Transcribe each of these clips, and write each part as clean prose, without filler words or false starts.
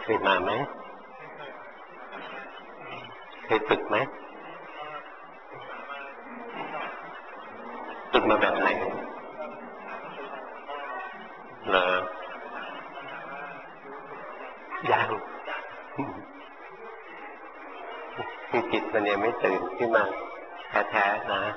เคยมาไหมเคยฝึกไหมฝึกมาแบบไหนเหรอยังคือจิตมันยังไม่ตื่นขึ้นมาแท้ๆนะ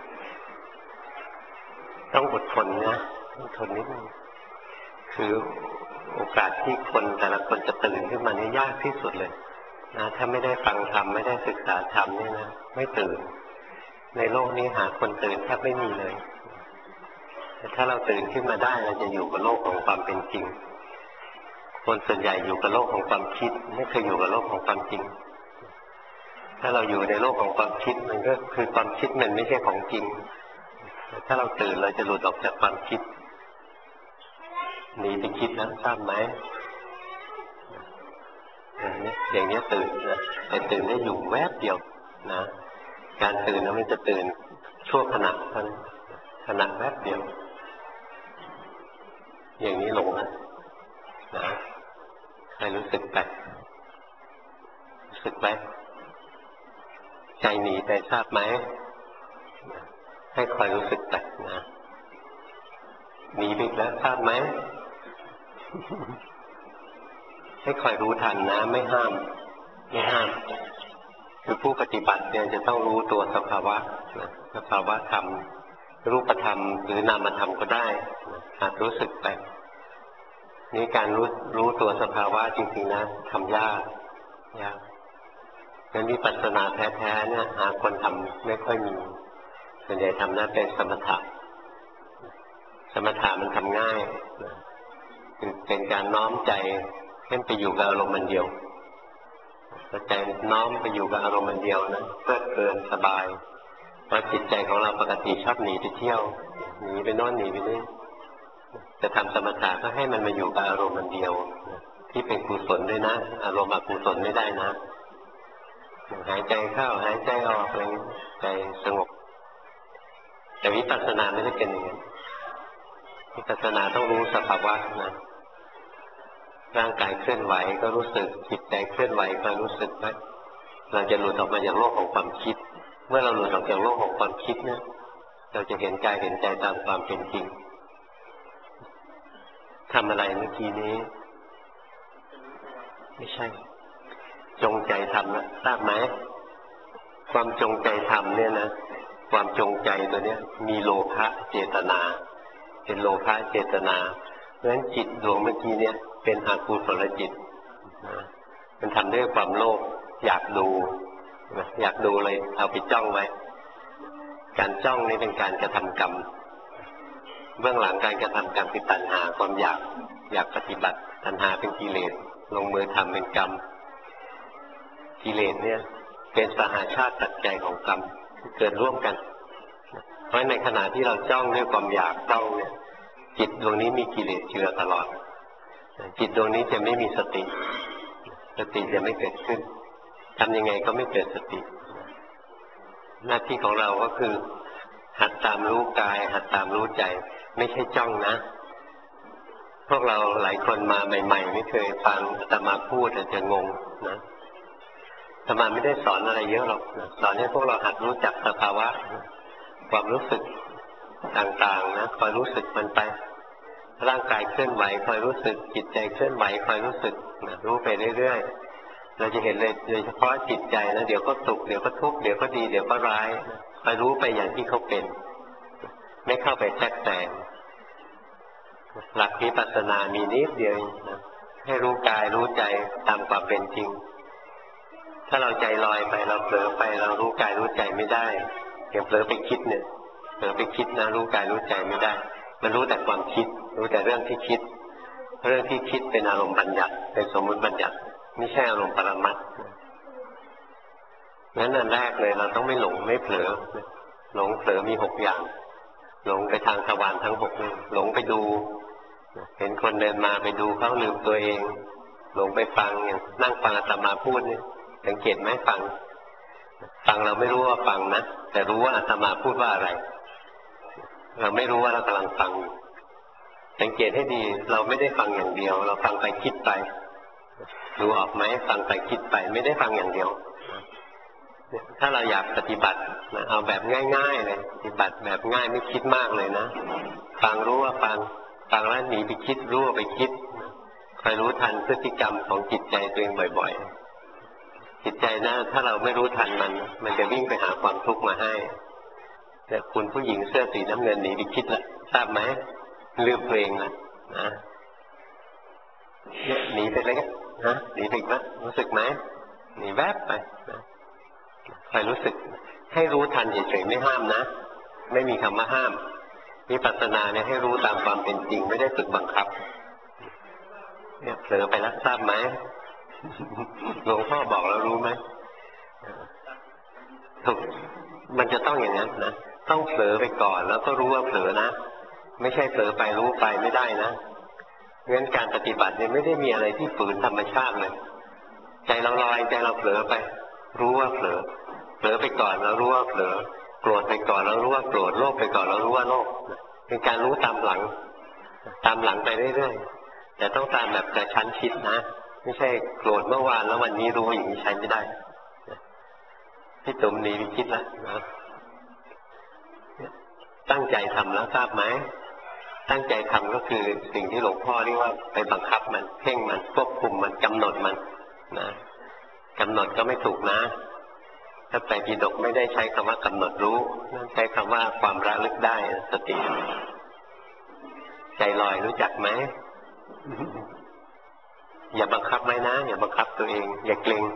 ต้องอดทนนะอดทนนิดนึงคือโอกาสที่คนแต่ละคนจะตื่นขึ้นมานี่ยากที่สุดเลยนะถ้าไม่ได้ฟังธรรมไม่ได้ศึกษาธรรมนี่นะไม่ตื่นในโลกนี้หาคนตื่นแทบไม่มีเลยแต่ถ้าเราตื่นขึ้นมาได้เราจะอยู่กับโลกของความเป็นจริงคนส่วนใหญ่อยู่กับโลกของความคิดไม่เคยอยู่กับโลกของความจริงถ้าเราอยู่ในโลกของความคิดมันก็คือความคิดมันไม่ใช่ของจริงถ้าเราตื่นเราจะหลุดออกจากความคิดหนีไปคิดแล้วทราบไหมอย่างนี้ตื่นนะแต่ตื่นได้อยู่แวบเดียวนะการตื่นนั้นมันจะตื่นชั่วขณะเท่านั้นขณะแวบเดียวอย่างนี้หลงนะใครรู้สึกไปรู้สึกไหมใจหนีไปทราบไหมให้คอยรู้สึกไปนะหนีไปแล้วทราบไหมให้คอยรู้ทันนะไม่ห้ามคือผู้ปฏิบัติเนี่ยจะต้องรู้ตัวสภาวะสภาวะธรรมรูปธรรมหรือนามธรรมก็ได้หัดรู้สึกไปนี่การรู้ตัวสภาวะจริงๆนะทำยากงั้นวิปัสสนาแท้ๆเนี่ยหาคนทำไม่ค่อยมีส่วนใหญ่ทำนั้นเป็นสมถะมันทำง่ายเป็นการน้อมใจให้ไปอยู่กับอารมณ์มันเดียวใจน้อมไปอยู่กับอารมณ์มันเดียวนะเพื่อเกินสบายเพราะจิตใจของเราปกติชอบหนีไปเที่ยวหนีไปโน่นหนีไปนี่จะทำสมถะก็ให้มันมาอยู่กับอารมณ์มันเดียวที่เป็นกุศลด้วยนะอารมณ์อกุศลไม่ได้นะหายใจเข้าหายใจออกอะไรใจสงบแต่วิปัสสนาไม่ได้เป็นอย่างนั้นวิปัสสนาต้องรู้สภาวะนะร่างกายเคลื่อนไหวก็รู้สึกจิตใจเคลื่อนไหวก็รู้สึกไหมเราจะหลุดออกมาจากโลกของความคิดเมื่อเราหลุดออกจากโลกของความคิดเนี่ยเราจะเห็นกายเห็นใจตามความเป็นจริงทำอะไรเมื่อกี้นี้ไม่ใช่จงใจทำนะทราบไหมความจงใจทำเนี่ยนะความจงใจตัวเนี้ยมีโลภะเจตนาเป็นโลภะเจตนาเพราะฉะนั้นจิตดวงเมื่อกี้เนี่ยเป็นอกุศลจิตมันทำด้วยความโลภอยากดูเลยเอาไปจ้องไว้การจ้องนี่เป็นการกระทำกรรมเบื้องหลังการกระทำกรรมคือตัณหาความอยากปฏิบัติตัณหาเป็นกิเลสลงมือทำเป็นกรรมกิเลสเนี่ยเป็นสหชาติปัจจัยของกรรมที่เกิดร่วมกันเพราะในขณะที่เราจ้องด้วยความอยากจ้องเนี่ยจิตดวงนี้มีกิเลสเจือตลอดจิตดวงนี้จะไม่มีสติจะไม่เกิดขึ้นทำยังไงก็ไม่เกิดสติหน้าที่ของเราก็คือหัดตามรู้กายหัดตามรู้ใจไม่ใช่จ้องนะพวกเราหลายคนมาใหม่ๆไม่เคยฟังอาตมาพูดอาจจะงงนะอาตมาไม่ได้สอนอะไรเยอะหรอกสอนให้พวกเราหัดรู้จักสภาวะความรู้สึกต่างๆนะคอยรู้สึกมันไปร่างกายเคลื่อนไหวคอยรู้สึกจิตใจเคลื่อนไหวคอยรู้สึกรู้ไปเรื่อยๆเราจะเห็นเลยโดยเฉพาะจิตใจนะเดี๋ยวก็สุขเดี๋ยวก็ทุกข์เดี๋ยวก็ดีเดี๋ยวก็ร้ายคอยรู้ไปอย่างที่เขาเป็นไม่เข้าไปแทรกแซงหลักวิปัสสนามีนิดเดียวนะให้รู้กายรู้ใจตามความเป็นจริงถ้าเราใจลอยไปเราเผลอไปเรารู้กายรู้ใจไม่ได้อย่างเผลอไปคิดเนี่ยเผลอไปคิดนะรู้กายรู้ใจไม่ได้มันรู้แต่ความคิดรู้แต่เรื่องที่คิดเป็นอารมณ์บัญญัติเป็นสมมติบัญญัติไม่ใช่อารมณ์ปรมัตถ์งั้นอันแรกเลยเราต้องไม่หลงไม่เผลอหลงเผลอมี6อย่างหลงไปทางทวารทั้ง6นี่หลงไปดูเห็นคนเดินมาไปดูเขาลืมตัวเองหลงไปฟังอย่างนั่งฟังอาตมาพูดนี่สังเกตไหมฟังเราไม่รู้ว่าฟังนะแต่รู้ว่าอาตมาพูดว่าอะไรเราไม่รู้ว่าเรากำลังฟังสังเกตให้ดีเราไม่ได้ฟังอย่างเดียวเราฟังไปคิดไปดูออกไหมฟังไปคิดไปไม่ได้ฟังอย่างเดียวถ้าเราอยากปฏิบัตินะเอาแบบง่ายๆเลยปฏิบัติแบบง่ายไม่คิดมากเลยนะฟังรู้ว่าฟังแล้วหนีไปคิดรู้ว่าไปคิดคอยรู้ทันพฤติกรรมของจิตใจตัวเองบ่อยๆจิตใจนะถ้าเราไม่รู้ทันมันจะวิ่งไปหาความทุกข์มาให้แต่คุณผู้หญิงเสื้อสีน้ำเงินหนีไปคิดละทราบไหมลืมเพลงละนะหนีไปเลยนะหนีไปอีกนะรู้สึกไหมหนีแวบไปนะคอยรู้สึกให้รู้ทันเฉยๆไม่ห้ามนะไม่มีคำว่าห้ามวิปัสสนาเนี่ยให้รู้ตามความเป็นจริงไม่ได้ฝึกบังคับเนี่ยเผลอไปแล้วทราบไหมหลวงพ่อบอกแล้วรู้ไหมถูกมันจะต้องอย่างนั้นนะต้องเผลอไปก่อนแล้วก็รู้ว่าเผลอนะไม่ใช่เผลอไปรู้ไปไม่ได้นะงั้นการปฏิบัติเนี่ยไม่ได้มีอะไรที่ฝืนธรรมชาติเลยใจเราลอยใจเราเผลอไปรู้ว่าเผลอไปก่อนแล้วรู้ว่าเผลอโกรธไปก่อนแล้วรู้ว่าโกรธโลภไปก่อนแล้วรู้ว่าโลภเป็นการรู้ตามหลังไปเรื่อยๆแต่ต้องตามแบบกระชั้นชิดนะไม่ใช่โกรธเมื่อวานแล้ววันนี้รู้อย่างนี้ใช้ไม่ได้พี่ตุ่มหนีไปคิดแล้วนะตั้งใจทำแล้วทราบไหมตั้งใจทำก็คือสิ่งที่หลวงพ่อเรียกว่าไปบังคับมันเพ่งมันควบคุมมันกำหนดมันนะกำหนดก็ไม่ถูกนะถ้าไตรปิฎกไม่ได้ใช้คำว่ากำหนดรู้ใช้คำว่าความระลึกได้สติใจลอยรู้จักไหมอย่าบังคับไว้นะอย่าบังคับตัวเองอย่าเกรง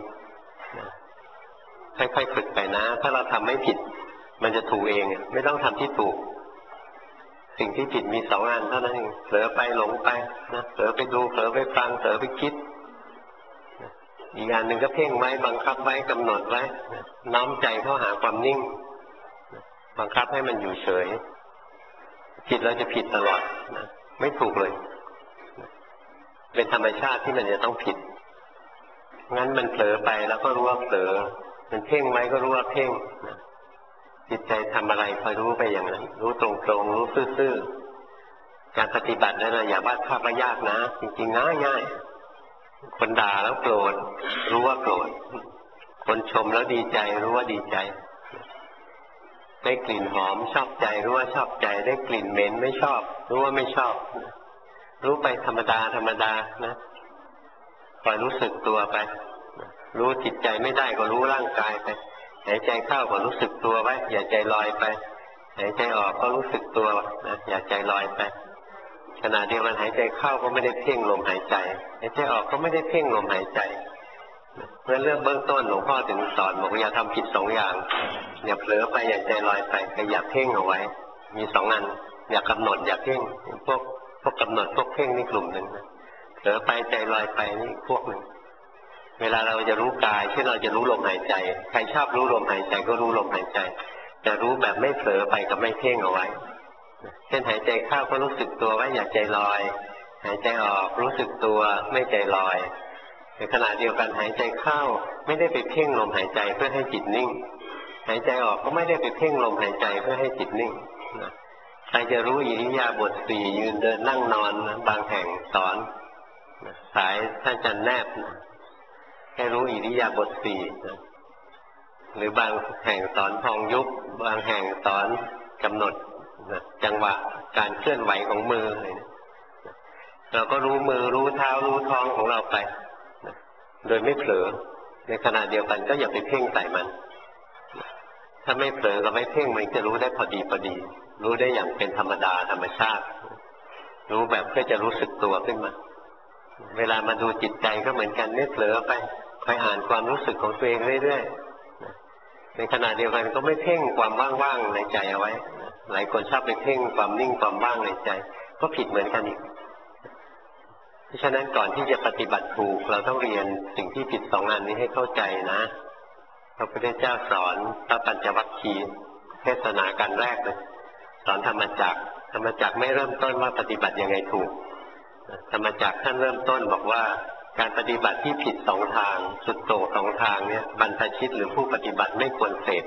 ค่อยๆฝึกไปนะถ้าเราทำไม่ผิดมันจะถูกเองไม่ต้องทำที่ถูกสิ่งที่ผิดมี2 อันเท่านั้นเองเผลอไปหลงไปนะเผลอไปดูเผลอไปฟังเผลอไปคิดอีกอันหนึ่งก็เพ่งไว้บังคับไว้กำหนดไว้น้อมใจเข้าหาความนิ่งบังคับให้มันอยู่เฉยผิดแล้วจะผิดตลอดนะไม่ถูกเลยเป็นธรรมชาติที่มันจะต้องผิดงั้นมันเผลอไปแล้วก็รู้ว่าเผลอมันเพ่งไว้ก็รู้ว่าเพ่งจิตใจทำอะไรคอยรู้ไปอย่างนั้นรู้ตรงๆรู้ซื่อๆการปฏิบัตินั้นอย่าวาดภาพว่ายากนะจริงๆง่ายๆคนด่าแล้วโกรธรู้ว่าโกรธคนชมแล้วดีใจรู้ว่าดีใจได้กลิ่นหอมชอบใจรู้ว่าชอบใจได้กลิ่นเหม็นไม่ชอบรู้ว่าไม่ชอบรู้ไปธรรมดานะคอยรู้สึกตัวไปรู้จิตใจไม่ได้ก็รู้ร่างกายไปหายใจเข้าก็รู้สึกตัวไว้อย่าใจลอยไปหายใจออกก็รู้สึกตัวนะอย่าใจลอยไปขณะเดียวกันหายใจเข้าก็ไม่ได้เพ่งลมหายใจหายใจออกก็ไม่ได้เพ่งลมหายใจเมื่อเรื่องเบื้องต้นหลวงพ่อถึงสอนบอกอย่าทำผิด2 อย่างอย่าเผลอไปอย่าใจลอยไปแต่อย่าเพ่งเอาไว้มี2 อันอย่ากำหนดอย่าเพ่งพวกกำหนดพวกเพ่งนี่กลุ่มหนึ่งนะเผลอไปใจลอยไปนี่พวกหนึ่งเวลาเราจะรู้กายเช่นเราจะรู้ลมหายใจใครชอบรู้ลมหายใจก็รู้ลมหายใจแต่รู้แบบไม่เผลอไปกับไม่เพ่งเอาไว้เช่นหายใจเข้าก็รู้สึกตัวไว้อย่าใจลอยหายใจออกรู้สึกตัวไม่ใจลอยในขณะเดียวกันหายใจเข้าไม่ได้ไปเพ่งลมหายใจเพื่อให้จิตนิ่งหายใจออกก็ไม่ได้ไปเพ่งลมหายใจเพื่อให้จิตนิ่งใครจะรู้อิริยาบถ 4ยืนเดินนั่งนอนนะบางแห่งสอนสายท่านอาจารย์แนบให้รู้อิริยาบถ 4นะหรือบางแห่งสอนพองยุบบางแห่งสอนกำหนดนะจังหวะการเคลื่อนไหวของมือเลยนะเราก็รู้มือรู้เท้ารู้ท้องของเราไปนะโดยไม่เผลอในขณะเดียวกันก็อย่าไปเพ่งใส่มันถ้าไม่เผลอกับไม่เพ่งมันจะรู้ได้พอดีรู้ได้อย่างเป็นธรรมดาธรรมชาติรู้แบบเพื่อจะรู้สึกตัวขึ้นมาเวลามาดูจิตใจก็เหมือนกันไม่เผลอไปคอยอ่านความรู้สึกของตัวเองเรื่อยๆในขณะเดียวกันก็ไม่เพ่งความว่างๆในใจเอาไว้หลายคนชอบไปเพ่งความนิ่งความว่างในใจก็ผิดเหมือนกันอีกเพราะฉะนั้นก่อนที่จะปฏิบัติถูกเราต้องเรียนสิ่งที่ผิด2 อันนี้ให้เข้าใจนะพระพุทธเจ้าสอนพระปัญจวัคคีย์เทศนาการแรกเลยสอนธรรมจักรไม่เริ่มต้นว่าปฏิบัติยังไงถูกธรรมจักรท่านเริ่มต้นบอกว่าการปฏิบัติที่ผิด2 ทางสุดโต่ง2 ทางเนี่ยบรรพชิตหรือผู้ปฏิบัติไม่ควรเสพ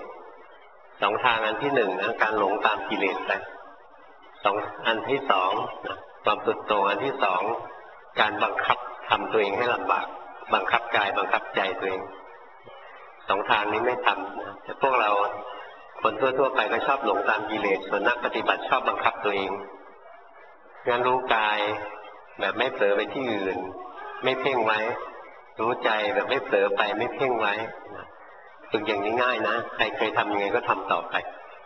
2 ทางอันที่1นะการหลงตามกิเลสไปอันที่2ความสุดโต่งอันที่2การบังคับทำตัวเองให้ลำบากบังคับกายบังคับใจตัวเองสองทางนี้ไม่ทำนะแต่พวกเราคนทั่วๆไปก็ชอบหลงตามกิเลสส่วนนักปฏิบัติชอบบังคับตัวเองงั้นรู้กายแบบไม่เผลอไปที่อื่นไม่เพ่งไว้รู้ใจแบบไม่เผลอไปไม่เพ่งไว้ฝึกอย่างนี้ง่ายนะใครเคยทำยังไงก็ทำต่อไป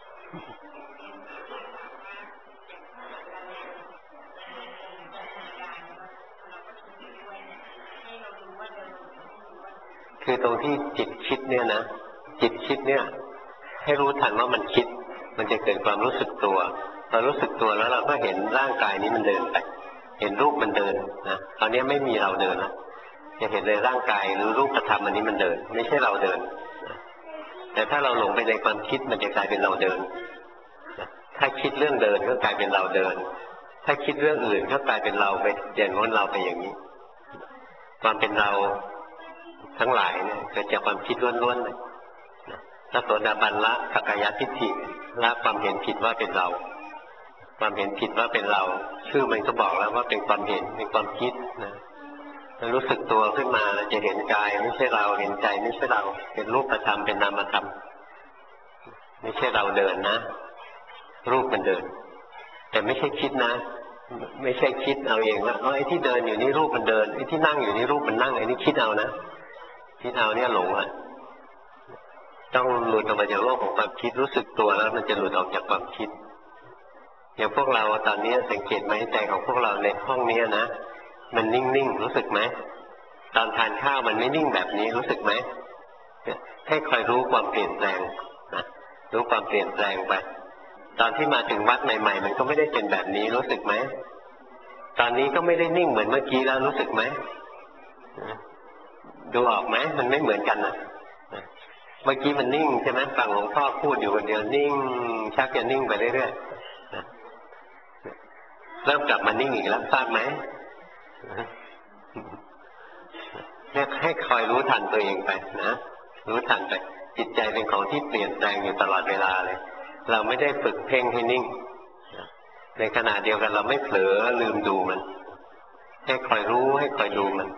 คือตรงที่จิตคิดเนี่ยนะจิตคิดเนี่ยให้รู้ทันว่ามันคิดมันจะเกิดความรู้สึกตัวพอรู้สึกตัวแล้วเราก็เห็นร่างกายนี้มันเดินไปเห็นรูปมันเดินนะตอนนี้ไม่มีเราเดินแล้วจะเห็นเลยร่างกายหรือรูปธรรมอันนี้มันเดินไม่ใช่เราเดินแต่ถ้าเราหลงไปในความคิดมันจะกลายเป็นเราเดินถ้าคิดเรื่องเดินก็กลายเป็นเราเดินถ้าคิดเรื่องอื่นก็กลายเป็นเราไปอย่างโน้นเราไปอย่างนี้ความเป็นเราทั้งหลายเนี่ยเกิดจากความคิดล้วนๆเลยพระโสดาบันละสักกายทิฏฐิละความเห็นผิดว่าเป็นเราความเห็นผิดว่าเป็นเราชื่อมันก็บอกแล้วว่าเป็นความเห็นเป็นความคิดนะรู้สึกตัวขึ้นมาเราจะเห็นกายไม่ใช่เราเห็นใจไม่ใช่เราเป็นรูปธรรมเป็นนามธรรมไม่ใช่เราเดินนะรูปมันเดินแต่ไม่ใช่คิดนะไม่ใช่คิดเอาเองว่าไอ้ที่เดินอยู่นี่รูปมันเดินไอ้ที่นั่งอยู่นี่รูปมันนั่งไอ้นี่คิดเอานะคิดเอาเนี่ยหลงอ่ะต้องหลุดออกมาจากโลกของความคิดรู้สึกตัวแล้วมันจะหลุดออกจากความคิดอย่างพวกเราตอนนี้สังเกตไหมใจของพวกเราในห้องนี้นะมันนิ่งๆรู้สึกไหมตอนทานข้าวมันไม่นิ่งแบบนี้รู้สึกไหมให้คอยรู้ความเปลี่ยนแปลงนะรู้ความเปลี่ยนแปลงไปตอนที่มาถึงวัดใหม่ๆมันก็ไม่ได้เป็นแบบนี้รู้สึกไหมตอนนี้ก็ไม่ได้นิ่งเหมือนเมื่อกี้แล้วรู้สึกไหมดูออกไหมมันไม่เหมือนกันนะเมื่อกี้มันนิ่งใช่ไหมฟังหลวงพ่อพูดอยู่คนเดียวนิ่งชักจะนิ่งไปเรื่อยๆเริ่มกลับมานิ่งอีกแล้วทราบไหมเนี่ยให้คอยรู้ทันตัวเองไปนะรู้ทันไปจิตใจเป็นของที่เปลี่ยนแปลงอยู่ตลอดเวลาเลยเราไม่ได้ฝึกเพ่งให้นิ่งในขณะเดียวกันเราไม่เผลอลืมดูมันให้คอยรู้ให้คอยดูมัน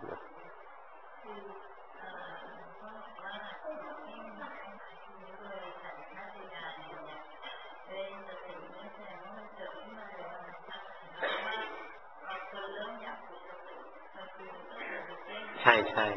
ใช่ใช่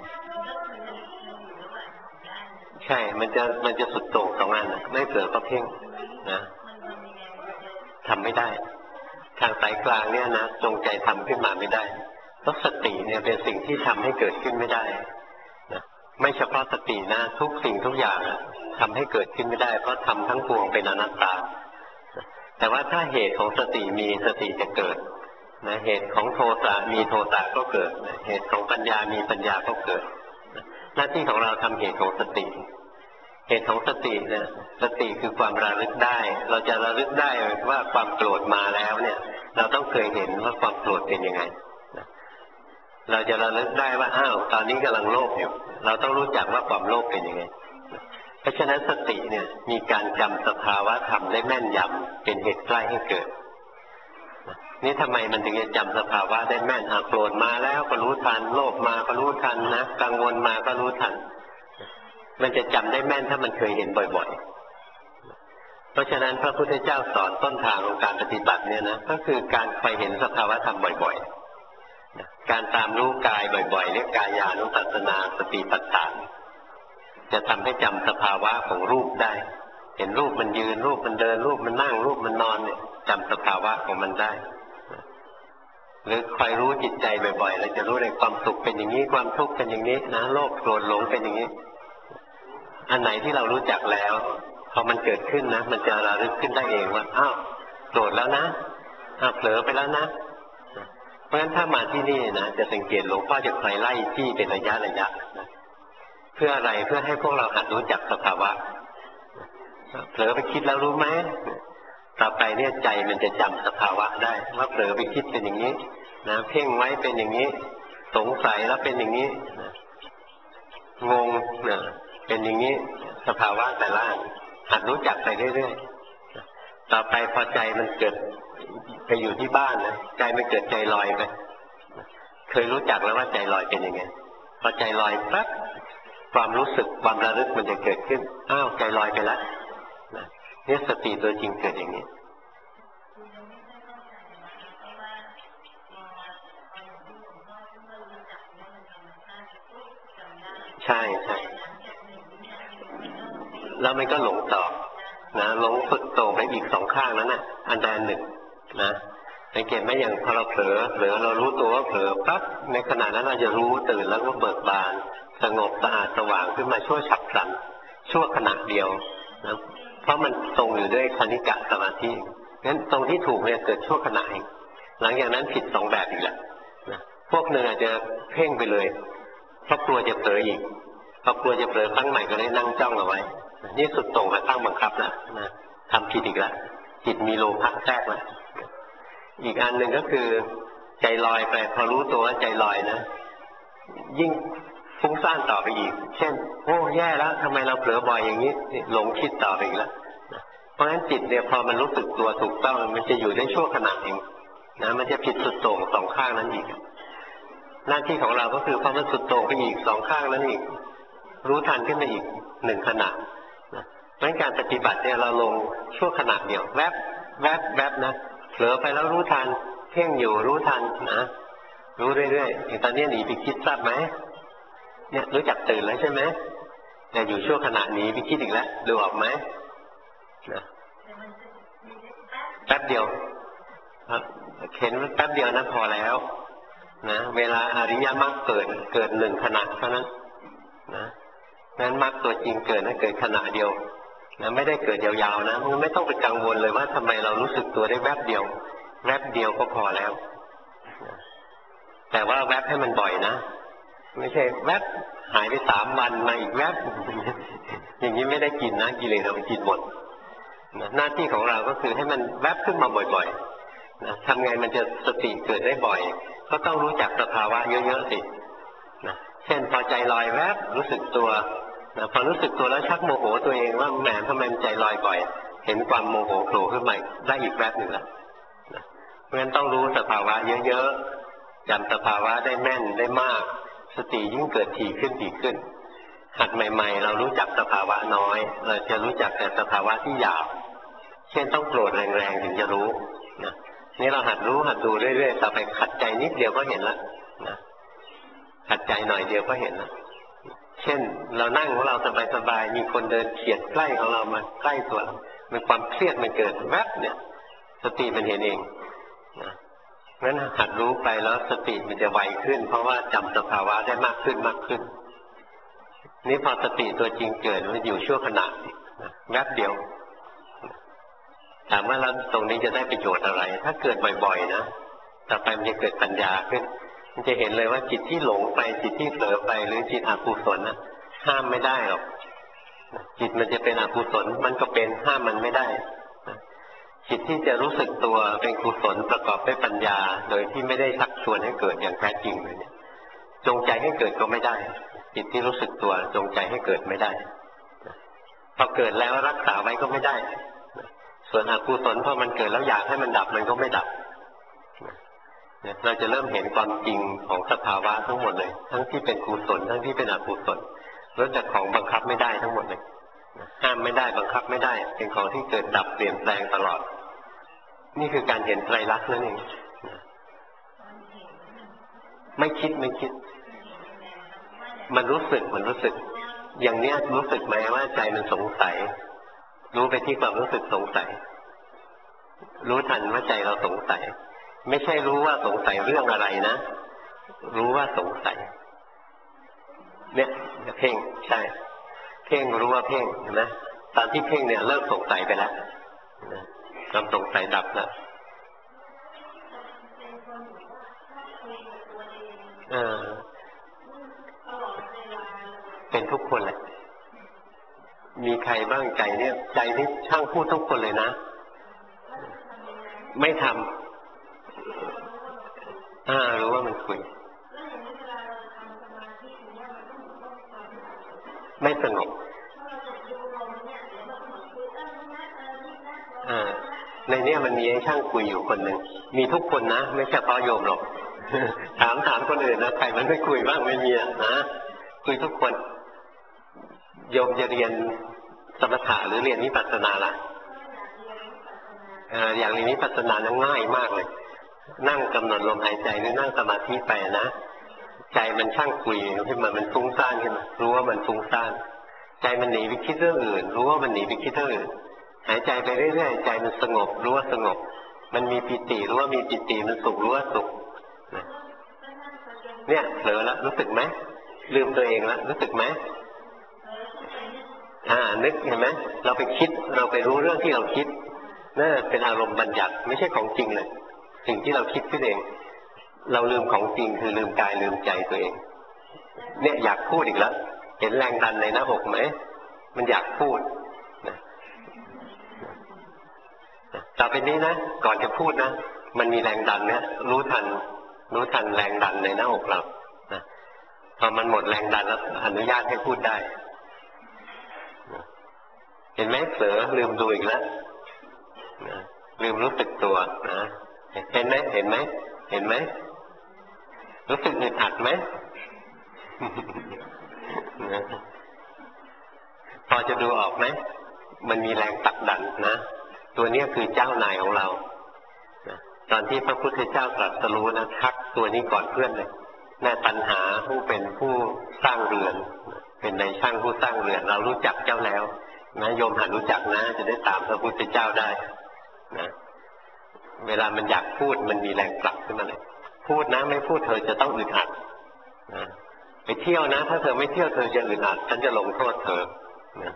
ใช่มันจะสุดโต่งสองอันไม่เผลอก็เพ่งนะทำไม่ได้ทางสายกลางเนี่ยนะจงใจทำขึ้นมาไม่ได้เพราะสติเนี่ยเป็นสิ่งที่ทำให้เกิดขึ้นไม่ได้นะไม่เฉพาะสตินะทุกสิ่งทุกอย่างทำให้เกิดขึ้นไม่ได้เพราะทำทั้งปวงเป็นอนัตตาแต่ว่าถ้าเหตุของสติมีสติจะเกิดนะเหตุของโทสะมีโทสะก็เกิดนะเหตุของปัญญามีปัญญาก็เกิดหน้าที่ของเราทำเหตุของสติเหตุของสติเนี่ยสติคือความระลึกได้เราจะระลึกได้ว่าความโกรธมาแล้วเนี่ยเราต้องเคยเห็นว่าความโกรธเป็นยังไงเราจะระลึกได้ว่าอ้าวตอนนี้กำลังโลภอยู่เราต้องรู้จักว่าความโลภเป็นยังไงเพราะฉะนั้นสติเนี่ยมีการจำสภาวะธรรมได้แม่นยำเป็นเหตุใกล้ให้เกิดนี่ทำไมมันถึงจะจำสภาวะได้แม่นโกรธมาแล้วก็รู้ทันโลภมาก็รู้ทันนะกังวลมาก็รู้ทันมันจะจำได้แม่นถ้ามันเคยเห็นบ่อยๆเพราะฉะนั้นพระพุทธเจ้าสอนต้นทางของการปฏิบัติเนี่ยนะก็คือการคอยเห็นสภาวะธรรมบ่อยๆการตามรู้กายบ่อยๆเรียกกายานุปัสสนาสติปัฏฐานจะทำให้จำสภาวะของรูปได้เห็นรูปมันยืนรูปมันเดินรูปมันนั่งรูปมันนอนเนี่ยจำสภาวะของมันได้หรือคอยรู้จิตใจบ่อยๆเราจะรู้เลยความสุขเป็นอย่างนี้ความทุกข์เป็นอย่างนี้นะโลภโกรธหลงเป็นอย่างนี้อันไหนที่เรารู้จักแล้วพอมันเกิดขึ้นนะมันจะระลึกขึ้นได้เองว่าอ้าวโกรธแล้วนะอ้าวเผลอไปแล้วนะเพราะฉะนั้นถ้ามาที่นี่นะจะสังเกตหลวงพ่อจะคอยไล่ที่เป็นระยะนะเพื่ออะไรเพื่อให้พวกเราหัดรู้จักสภาวะเผลอไปคิดแล้วรู้ไหมต่อไปเนี่ยใจมันจะจำสภาวะได้ว่าเผลอไปคิดเป็นอย่างนี้นะเพ่งไว้เป็นอย่างนี้สงสัยแล้วเป็นอย่างนี้งงนะเป็นอย่างนี้สภาวะแต่ละหัดรู้จักไปเรื่อยๆต่อไปพอใจมันเกิดไปอยู่ที่บ้านนะใจมันเกิดใจลอยไปเคยรู้จักแล้วว่าใจลอยเป็นยังไงพออใจลอยปั๊บความรู้สึกความระลึกมันจะเกิดขึ้นอ้าวใจลอยไปแล้วเนี่ยสติตัวจริงเกิดอย่างนี้ใช่ใช่แล้วมันก็หลงต่อนะหลงฝึกโตไปอีกสองข้างนั้นน่ะอันใดอันหนึ่งนะสังเกตไหมอย่างพอเราเผลอเรารู้ตัวว่าเผลอปั๊บในขณะนั้นเราจะรู้ตื่นแล้วก็เบิกบานสงบสะอาดสว่างขึ้นมาชั่วฉับพลันชั่วขณะเดียวนะเพราะมันตรงอยู่ด้วยคณิกะสมาธิงั้นตรงที่ถูกเนี่ยเกิดชั่วขณะเองหลังจากนั้นผิดสองแบบอีกแล้วนะพวกหนึ่งอาจจะเพ่งไปเลยเพราะกลัวจะเผลออีกพอกลัวจะเผลอครั้งใหม่ก็เลยนั่งจ้องเอาไว้นี่สุดตรงกับตั้งบังคับนะทำผิดอีกแล้วจิตมีโลภะแทรกแล้วอีกอันหนึ่งก็คือใจลอยไปพอรู้ตัวว่าใจลอยนะยิ่งฟุ้งซ่านต่อไปอีกเช่นโอ้แย่แล้วทำไมเราเผลอบ่อยอย่างนี้หลงคิดต่อไปอีกแล้วเพราะฉะนั้นจิตเนี่ยพอมันรู้สึกตัวถูกต้องมันจะอยู่ได้ชั่วขณะเองนะมันจะผิดสุดโต่งสองข้างนั้นอีกหน้าที่ของเราก็คือพอมันสุดโต่งไปอีกสองข้างนั้นอีกรู้ทันขึ้นมาอีกหนึ่งขณะเพราะฉะนั้นการปฏิบัติเนี่ยเราลงชั่วขณะเดียวแวบแวบแวบนะเผลอไปแล้วรู้ทันเพ่งอยู่รู้ทันนะรู้เรื่อยๆอย่างตอนนี้หนีไปคิดทราบไหมเนี่ยรู้จักตื่นแล้วใช่ไหมแต่อยู่ชั่วขณะหนีไปคิดอีกแล้วดูออกไหมนะแป๊บเดียวเห็นแป๊บเดียวนะพอแล้วนะเวลาอริยมรรคเกิดหนึ่งขณะเท่านั้นนะงั้นมรรคตัวจริงเกิดนะเกิดขณะเดียวนะไม่ได้เกิดยาวๆนะมันไม่ต้องไปกังวลเลยว่าทำไมเรารู้สึกตัวได้แวบเดียวแวบเดียวก็พอแล้วแต่ว่าแวบให้มันบ่อยนะไม่ใช่แวบหายไป3 วันมาอีกแวบอย่างนี้ไม่ได้กินนะกิเลสเรากินหมดนะหน้าที่ของเราก็คือให้มันแวบขึ้นมาบ่อยๆนะทำไงมันจะสติเกิดได้บ่อยก็ต้องรู้จักสภาวะเยอะๆสินะเช่นพอใจลอยแวบรู้สึกตัวนะพอรู้สึกตัวแล้วชักโมโหตัวเองว่าแหมทำไมใจลอยบ่อยเห็นความโมโหโผล่ขึ้นมาได้อีกแวบหนึ่งแล้วนะเพราะฉะนั้นต้องรู้สภาวะเยอะๆจำสภาวะได้แม่นได้มากสติยิ่งเกิดถี่ขึ้นหัดใหม่ๆเรารู้จักสภาวะน้อยเราจะรู้จักแต่สภาวะที่หยาบเช่นต้องโกรธแรงๆถึงจะรู้นะนี่เราหัดรู้หัดดูเรื่อยๆต่อไปขัดใจนิดเดียวก็เห็นแล้วนะขัดใจหน่อยเดียวก็เห็นแล้วเช่นเรานั่งของเราสบายๆมีคนเดินเฉียดใกล้ของเรามาใกล้ตัวมันความเครียดมันเกิดแวบเนี่ยสติมันเห็นเองนะงั้นหัดรู้ไปแล้วสติมันจะไวขึ้นเพราะว่าจำสภาวะได้มากขึ้นนี่พอสติตัวจริงเกิดมันอยู่ชั่วขณะแวบเดียวถามว่าเราตรงนี้จะได้ประโยชน์อะไรถ้าเกิดบ่อยๆนะต่อไปมันจะเกิดปัญญาขึ้นมันจะเห็นเลยว่าจิตที่หลงไปจิตที่เผลอไปหรือจิตอกุศลนะห้ามไม่ได้หรอกจิตมันจะเป็นอกุศลมันก็เป็นห้ามมันไม่ได้จิตที่จะรู้สึกตัวเป็นกุศลประกอบด้วยปัญญาโดยที่ไม่ได้ชักชวนให้เกิดอย่างแท้จริงเลยเนี่ยจงใจให้เกิดก็ไม่ได้จิตที่รู้สึกตัวจงใจให้เกิดไม่ได้พอเกิดแล้วรักษาไว้ก็ไม่ได้ส่วนอกุศลพอมันเกิดแล้วอยากให้มันดับมันก็ไม่ดับเราจะเริ่มเห็นความจริงของสภาวะทั้งหมดเลยทั้งที่เป็นกุศลทั้งที่เป็นอกุศลแล้วแต่ของบังคับไม่ได้ทั้งหมดเลยห้ามไม่ได้บังคับไม่ได้เป็นของที่เกิดดับเปลี่ยนแปลงตลอดนี่คือการเห็นไตรลักษณ์นั่นเองไม่คิดมันรู้สึกอย่างเนี้ยรู้สึกไหมว่าใจมันสงสัยรู้ไปที่ความรู้สึกสงสัยรู้ทันว่าใจเราสงสัยไม่ใช่รู้ว่าสงสัยเรื่องอะไรนะรู้ว่าสงสัยเนี่ยเพ่งใช่เพ่งรู้ว่าเพ่งเห็นไหมตอนที่เพ่งเนี่ยเลิกสงสัยไปแล้วความสงสัยดับแล้วเป็นทุกคนแหละมีใครบ้างใจเนี่ยใจนี่ช่างพูดทุกคนเลยนะไม่ทำรู้ว่ามันคุยไม่สงบในนี้มันมีไอ้ช่างคุยอยู่คนหนึ่งมีทุกคนนะไม่ใช่เฉพาะโยมหรอกถามคนอื่นนะใครมันไม่คุยบ้างไม่มีนะคุยทุกคนโยมจะเรียนสมถะหรือเรียนวิปัสสนาล่ะอย่างเรียนวิปัสสนาง่ายมากเลยนั่งกำหนดลมหายใจหรือนั่งสมาธิไปนะใจมันช่างคุยขึ้นมามันฟุ้งซ่านขึ้นมารู้ว่ามันฟุ้งซ่านใจมันหนีไปคิดเรื่องอื่นรู้ว่ามันหนีไปคิดเรื่องอื่นหายใจไปเรื่อยๆใจมันสงบรู้ว่าสงบมันมีปิติรู้ว่ามีปิติมันสุขรู้ว่าสุขเนี่ยเผลอแล้วรู้สึกไหมลืมตัวเองแล้วรู้สึกไหมนึกเห็นไหมเราไปคิดเราไปรู้เรื่องที่เราคิดนั่นเป็นอารมณ์บัญญัติไม่ใช่ของจริงเลยสิ่งที่เราคิดขึ้นเองเราลืมของจริงคือลืมกายลืมใจตัวเองเนี่ยอยากพูดอีกแล้วเห็นแรงดันในหน้าอกไหมมันอยากพูดต่อไปนี้นะก่อนจะพูดนะมันมีแรงดันเนี่ยรู้ทันแรงดันในหน้าอกเรานะพอมันหมดแรงดันแล้วอนุญาตให้พูดได้เห็นไหมเผลอลืมดูอีกแล้วลืมรู้สึกตัวนะเห็นไหมรู้สึกอึดอัดไหมพอจะดูออกไหมมันมีแรงตักดันนะตัวนี้คือเจ้านายของเราตอนที่พระพุทธเจ้าตรัสรู้นะทักตัวนี้ก่อนเพื่อนเลยน่าตัณหาผู้เป็นผู้สร้างเรือนเป็นนายช่างผู้สร้างเรือนเรารู้จักเจ้าแล้วนะโยมหัดรู้จักนะจะได้ตามพระพุทธเจ้าได้นะเวลามันอยากพูดมันมีแรงผลักขึ้นมาเลยพูดนะไม่พูดเธอจะต้องอึดอัดนะไปเที่ยวนะถ้าเธอไม่เที่ยวเธอจะอึดอัดฉันจะลงโทษเธอนะ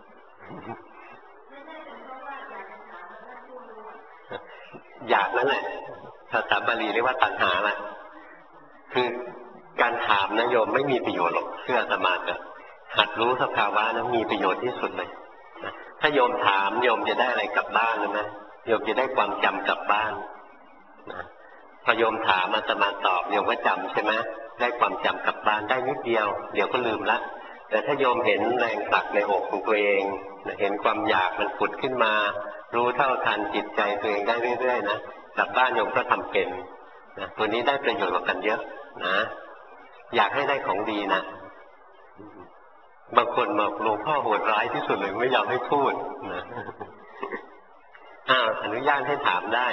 อยากนั่นแหละภาษาบาลีเรียกว่าตัณหาแหละคือการถามนะโยมไม่มีประโยชน์หรอกเชื่ออาตมาเถอะหัดรู้สภาวะนะมีประโยชน์ที่สุดเลยนะถ้าโยมถามโยมจะได้อะไรกลับบ้านนะโยมจะได้ความจำกลับบ้านนะพอโยมถามอาตมาตอบโยมก็จำใช่ไหมได้ความจำกลับบ้านได้นิดเดียวเดี๋ยวก็ลืมละแต่ถ้าโยมเห็นแรงผลักในอกของตัวเองเห็นความอยากมันผุดขึ้นมารู้เท่าทันจิตใจตัวเองได้เรื่อยๆนะกลับบ้านโยมก็ทำเป็นนะตัวนี้ได้ประโยชน์กว่ากันเยอะนะอยากให้ได้ของดีนะบางคนบอกหลวงพ่อโหดร้ายที่สุดเลยไม่ยอมให้พูดนะอนุญาตให้ถามได้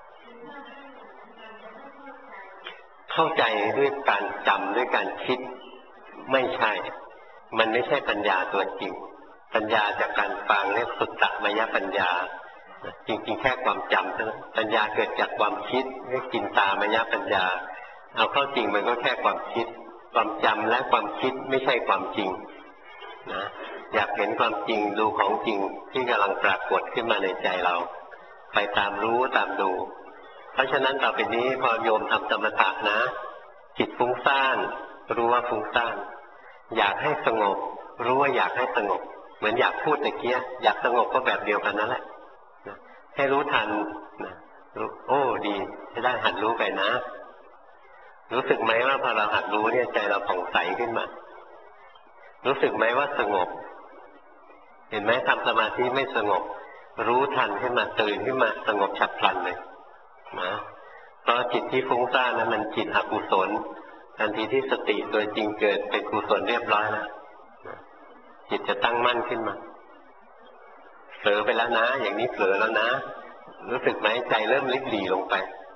เข้าใจด้วยการจำด้วยการคิดไม่ใช่มันไม่ใช่ปัญญาตัวจริงปัญญาจากการฟังเรียกสุตตมยปัญญาจริงๆแค่ความจำเท่านั้นปัญญาเกิดจากความคิดเรียกจินตามยปัญญาเอาเข้าจริงมันก็แค่ความคิดความจำและความคิดไม่ใช่ความจริงนะอยากเห็นความจริงดูของจริงที่กำลังปรากฏขึ้นมาในใจเราไปตามรู้ตามดูเพราะฉะนั้นต่อไปนี้พอโยมทำสมถะนะจิตฟุ้งซ่านรู้ว่าฟุ้งซ่านอยากให้สงบรู้ว่าอยากให้สงบเหมือนอยากพูดตะเกียอยากสงบก็แบบเดียวกันนั่นแหละให้รู้ทันนะรู้โอ้ดีจะได้หัดรู้ไปนะรู้สึกไหมว่าพอเราหัดรู้เนี่ยใจเราผ่องใสขึ้นมารู้สึกไหมว่าสงบเห็นไหมทำสมาธิไม่สงบรู้ทันขึ้นมาตื่นขึ้นมาสงบฉับพลันเลยนะเพราะจิตที่ฟุ้งซ่านนั้นมันจิตอกุศลทันทีที่สติโดยจริงเกิดเป็นกุศลเรียบร้อยแล้วจิตจะตั้งมั่นขึ้นมาเผลอไปแล้วนะอย่างนี้เผลอแล้วนะรู้สึกไหมใจเริ่มลิบหลี่ลงไป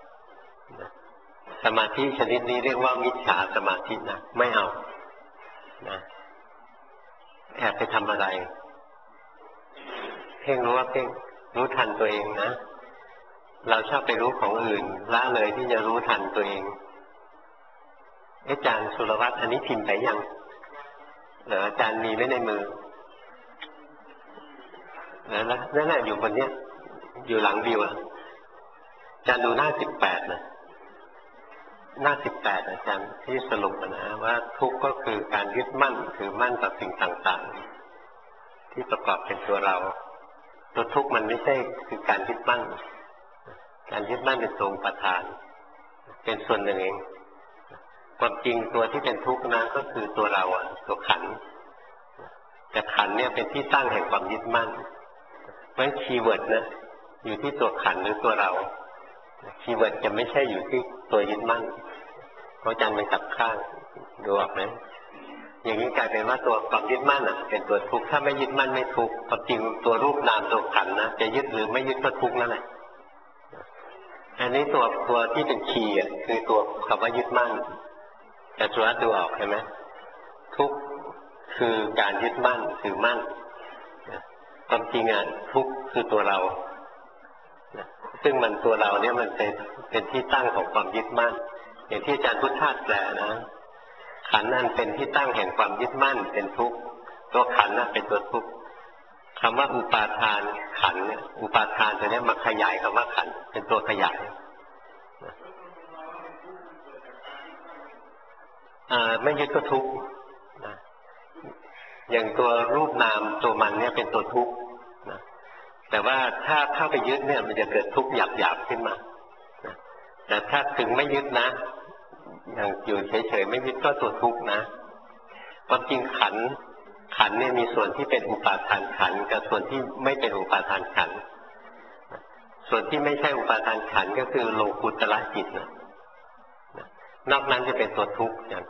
สมาธิชนิดนี้เรียกว่ามิจฉาสมาธินะไม่เอานะแอบไปทำอะไรเพ่งรู้ว่าเพ่งรู้ทันตัวเองนะเราชอบไปรู้ของอื่นละเลยที่จะรู้ทันตัวเองอาจารย์สุรวัตรอันนี้พิมพ์ไปยังเหรออาจารย์มีไว้ในมือแล้วนั่นแหละอยู่บนเนี้ยอยู่หลังวิวอาจารย์ดูหน้า18นะหน้า18อาจารย์ที่สรุปนะว่าทุกข์ก็คือการยึดมั่นถือมั่นต่อสิ่งต่างๆที่ประกอบเป็นตัวเราตัวทุกข์มันไม่ใช่คือการยึดมั่นการยึดมั่นเป็นตัวอุปทานเป็นส่วนหนึ่งเองความจริงตัวที่เป็นทุกข์นะก็คือตัวเราตัวขันธ์แต่ขันธ์เนี่ยเป็นที่ตั้งแห่งความยึดมั่นเพราะฉะนั้นคีย์เวิร์ดนะอยู่ที่ตัวขันธ์หรือตัวเราคีย์เวิร์ดจะไม่ใช่อยู่ที่ตัวยึดมั่นราะจันทร์มันกลับข้างดูออกไหมอย่างนี้กลายเป็นว่าตัวความยึดมั่นเป็นตัวทุกข์ถ้าไม่ยึดมั่นไม่ทุกข์ความจริงตัวรูปนามตัวขันธ์นะจะยึดหรือไม่ยึดก็ทุกข์นั่นแหละอันนี้ตัวที่เป็นคีย์คือตัวคำว่ายึดมั่นแต่สุรัตน์ดูออกใช่ไหมทุกข์คือการยึดมั่นถือมั่นความจริงทุกข์คือตัวเราซึ่งมันตัวเราเนี่ยมันเป็นที่ตั้งของความยึดมั่นอย่างที่อาจารย์พุทธทาสแปลนะขันธ์นั้นเป็นที่ตั้งแห่งความยึดมั่นเป็นทุกข์ตัวขันธ์นั้นเป็นตัวทุกข์คำว่าอุปาทานขันธ์เนี่ยอุปาทานตัวนี้มาขยายคำว่าขันธ์เป็นตัวขยายไม่ยึดก็ทุกข์อย่างตัวรูปนามตัวมันเนี่ยเป็นตัวทุกข์นะแต่ว่าถ้าเข้าไปยึดเนี่ยมันจะเกิดทุกข์หยาบๆขึ้นมานะแต่ถ้าถึงไม่ยึดนะอย่างอยู่เฉยๆไม่ยึดก็ตัวทุกข์นะความจริงขันธ์เนี่ยมีส่วนที่เป็นอุปาทานขันธ์กับส่วนที่ไม่เป็นอุปาทานขันธ์ส่วนที่ไม่ใช่อุปาทานขันธ์ก็คือโลกุตระจิตนะนอกนั้นจะเป็นตัวทุกข์อย่าง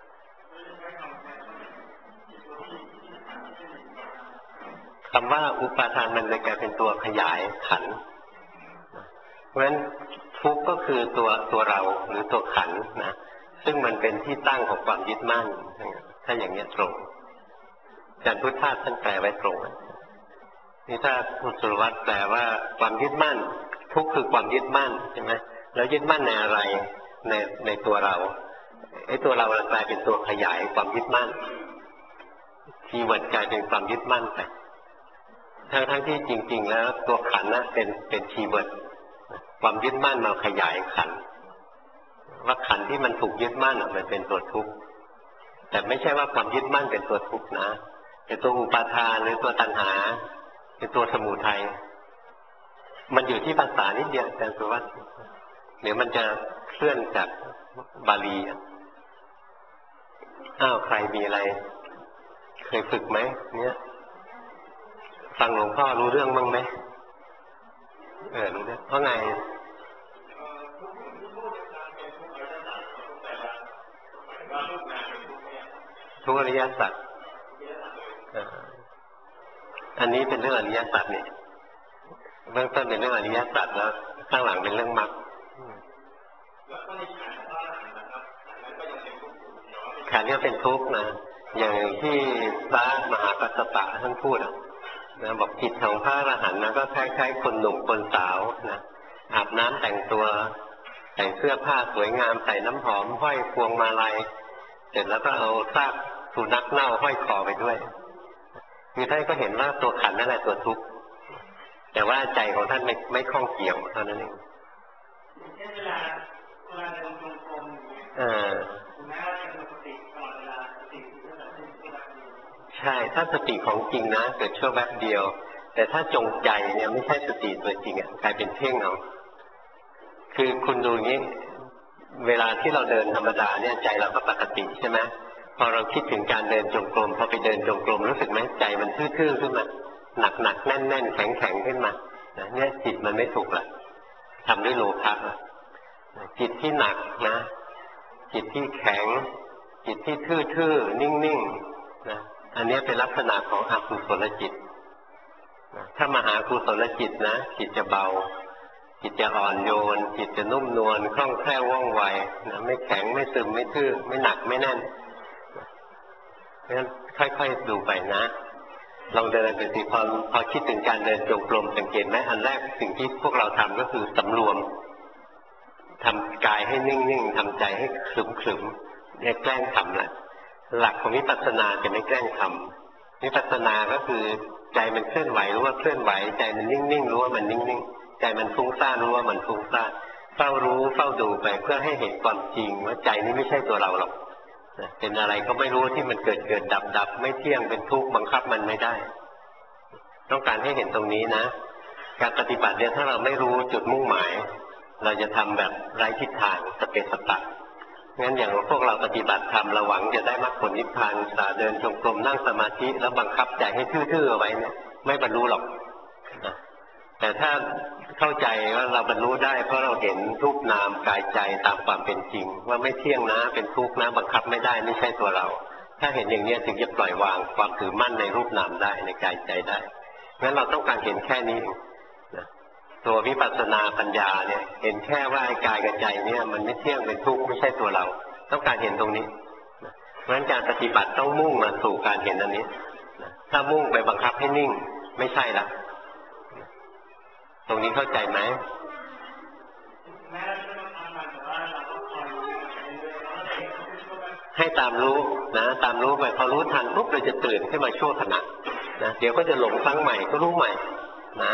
คำว่าอุปาทานมันเลยกลายเป็นตัวขยายขันธ์เพราะฉะนั้นทุกข์ก็คือตัวเราหรือตัวขันธ์นะซึ่งมันเป็นที่ตั้งของความยึดมั่นถ้าอย่างนี้ตรงอาจารย์พุทธทาสท่านแปลไว้ตรงนี่ถ้าคุณสุรวัตรแปลว่าความยึดมั่นทุกข์คือความยึดมั่นใช่ไหมแล้วยึดมั่นในอะไรในตัวเราไอ้ตัวเรากลายเป็นตัวขยายความยึดมั่นคีย์เวิร์ดกลายเป็นความยึดมั่นไปทั้งที่จริงๆแล้วตัวขันธ์นะเป็นคีย์เวิร์ดความยึดมั่นมาขยายขันธ์ว่าขันธ์ที่มันถูกยึดมั่นมันเป็นตัวทุกข์แต่ไม่ใช่ว่าความยึดมั่นเป็นตัวทุกข์นะเป็นตัวอุปาทานหรือตัวตัณหาเป็นตัวสมุทัยมันอยู่ที่ภาษานิดเดียวแต่สุวัตเดี๋ยวมันจะเคลื่อนจากบาลีใครมีอะไรเคยฝึกไหมเนี่ยฟังหลวงพ่อรู้เรื่องบ้างไหมรู้เรื่องเพราะไงทุกอริยสัจอันนี้เป็นเรื่องอริยสัจเนี่ยเบื้องต้นเป็นเรื่องอริยสัจแล้วข้างหลังเป็นเรื่องมรรคขันธ์ก็เป็นทุกข์นะอย่างที่พระมหากัสสปะท่านพูดนะบอกจิตของพระอรหันต์นะก็คล้ายๆคนหนุ่มคนสาวนะอาบน้ำแต่งตัวแต่งเสื้อผ้าสวยงามใส่น้ำหอมห้อยพวงมาลัยเสร็จแล้วก็เอาซากสุนัขเน่าห้อยคอไปด้วยคือท่านก็เห็นว่าตัวขันธ์นั่นแหละตัวทุกข์แต่ว่าใจของท่านไม่คล้องเกี่ยวเท่านั้นเองเวลาเดินจงกรมใช่ถ้าสติของจริงนะเกิดชั่วแวบเดียวแต่ถ้าจงใจเนี่ยไม่ใช่สติตัวจริงกลายเป็นเพ่งเอาคือคุณดูอย่างนี้เวลาที่เราเดินธรรมดาเนี่ยใจเราก็ปกติใช่ไหมพอเราคิดถึงการเดินจงกรมพอไปเดินจงกรมรู้สึกไหมใจมันทื่อๆขึ้นมาหนักๆแน่นๆแข็งๆขึ้นมาเนี่ยจิตมันไม่ถูกละทำด้วยโลภะจิตที่หนักนะจิตที่แข็งจิตที่ทื่อๆนิ่งๆนะอันนี้เป็นลักษณะของอกุศลจิตถ้ามหากุศลจิตนะจิตจะเบาจิตจะอ่อนโยนจิตจะนุ่มนวลคล่องแคล่วว่องไวนะไม่แข็งไม่ซึมไม่ทื่อไม่หนักไม่แน่นเพราะฉะนั้นค่อยๆดูไปนะลองเดินไปสิพอคิดถึงการเดินจงกรมสังเกตไหมอันแรกสิ่งที่พวกเราทำก็คือสำรวมทำกายให้นิ่งๆทำใจให้ขรึมๆเนี่ยแกล้งทำแหละหลักของวิปัสสนาจะไม่แกล้งทำวิปัสสนาก็คือใจมันเคลื่อนไหวรู้ว่าเคลื่อนไหวใจมันนิ่งๆรู้ว่ามันนิ่งๆใจมันฟุ้งซ่านรู้ว่ามันฟุ้งซ่านเฝ้ารู้เฝ้าดูไปเพื่อให้เห็นความจริงว่าใจนี้ไม่ใช่ตัวเราหรอกเป็นอะไรก็ไม่รู้ที่มันเกิดดับไม่เที่ยงเป็นทุกข์บังคับมันไม่ได้ต้องการให้เห็นตรงนี้นะการปฏิบัติเนี่ยถ้าเราไม่รู้จุดมุ่งหมายเราจะทำแบบไร้ทิศทางสเปสปะงั้นอย่างพวกเราปฏิบัติธรรมเราหวังจะได้มรรคผลนิพพานเดินจงกรมนั่งสมาธิแล้วบังคับใจให้ทื่อๆเอาไว้เนี่ยไม่บรรลุหรอกนะแต่ถ้าเข้าใจว่าเราบรรลุได้เพราะเราเห็นรูปนามกายใจตามความเป็นจริงว่าไม่เที่ยงนะเป็นทุกข์นะบังคับไม่ได้ไม่ใช่ตัวเราถ้าเห็นอย่างนี้ถึงจะปล่อยวางความถือมั่นในรูปนามได้ในกายใจได้งั้นเราต้องการเห็นแค่นี้นะตัววิปัสสนาปัญญาเนี่ยเห็นแค่ว่าไอ้กายกับใจเนี่ยมันไม่เที่ยงเป็นทุกข์ไม่ใช่ตัวเราต้องการเห็นตรงนี้เพราะฉะนั้นการปฏิบัติต้องมุ่งมาสู่การเห็นอันนี้ถ้ามุ่งไปบังคับให้นิ่งไม่ใช่ละตรงนี้เข้าใจไหมให้ตามรู้นะตามรู้ไปพอรู้ทันปุ๊บเราจะตื่นขึ้นมาชั่วขณะนะเดี๋ยวก็จะหลงฟังใหม่ก็รู้ใหม่นะ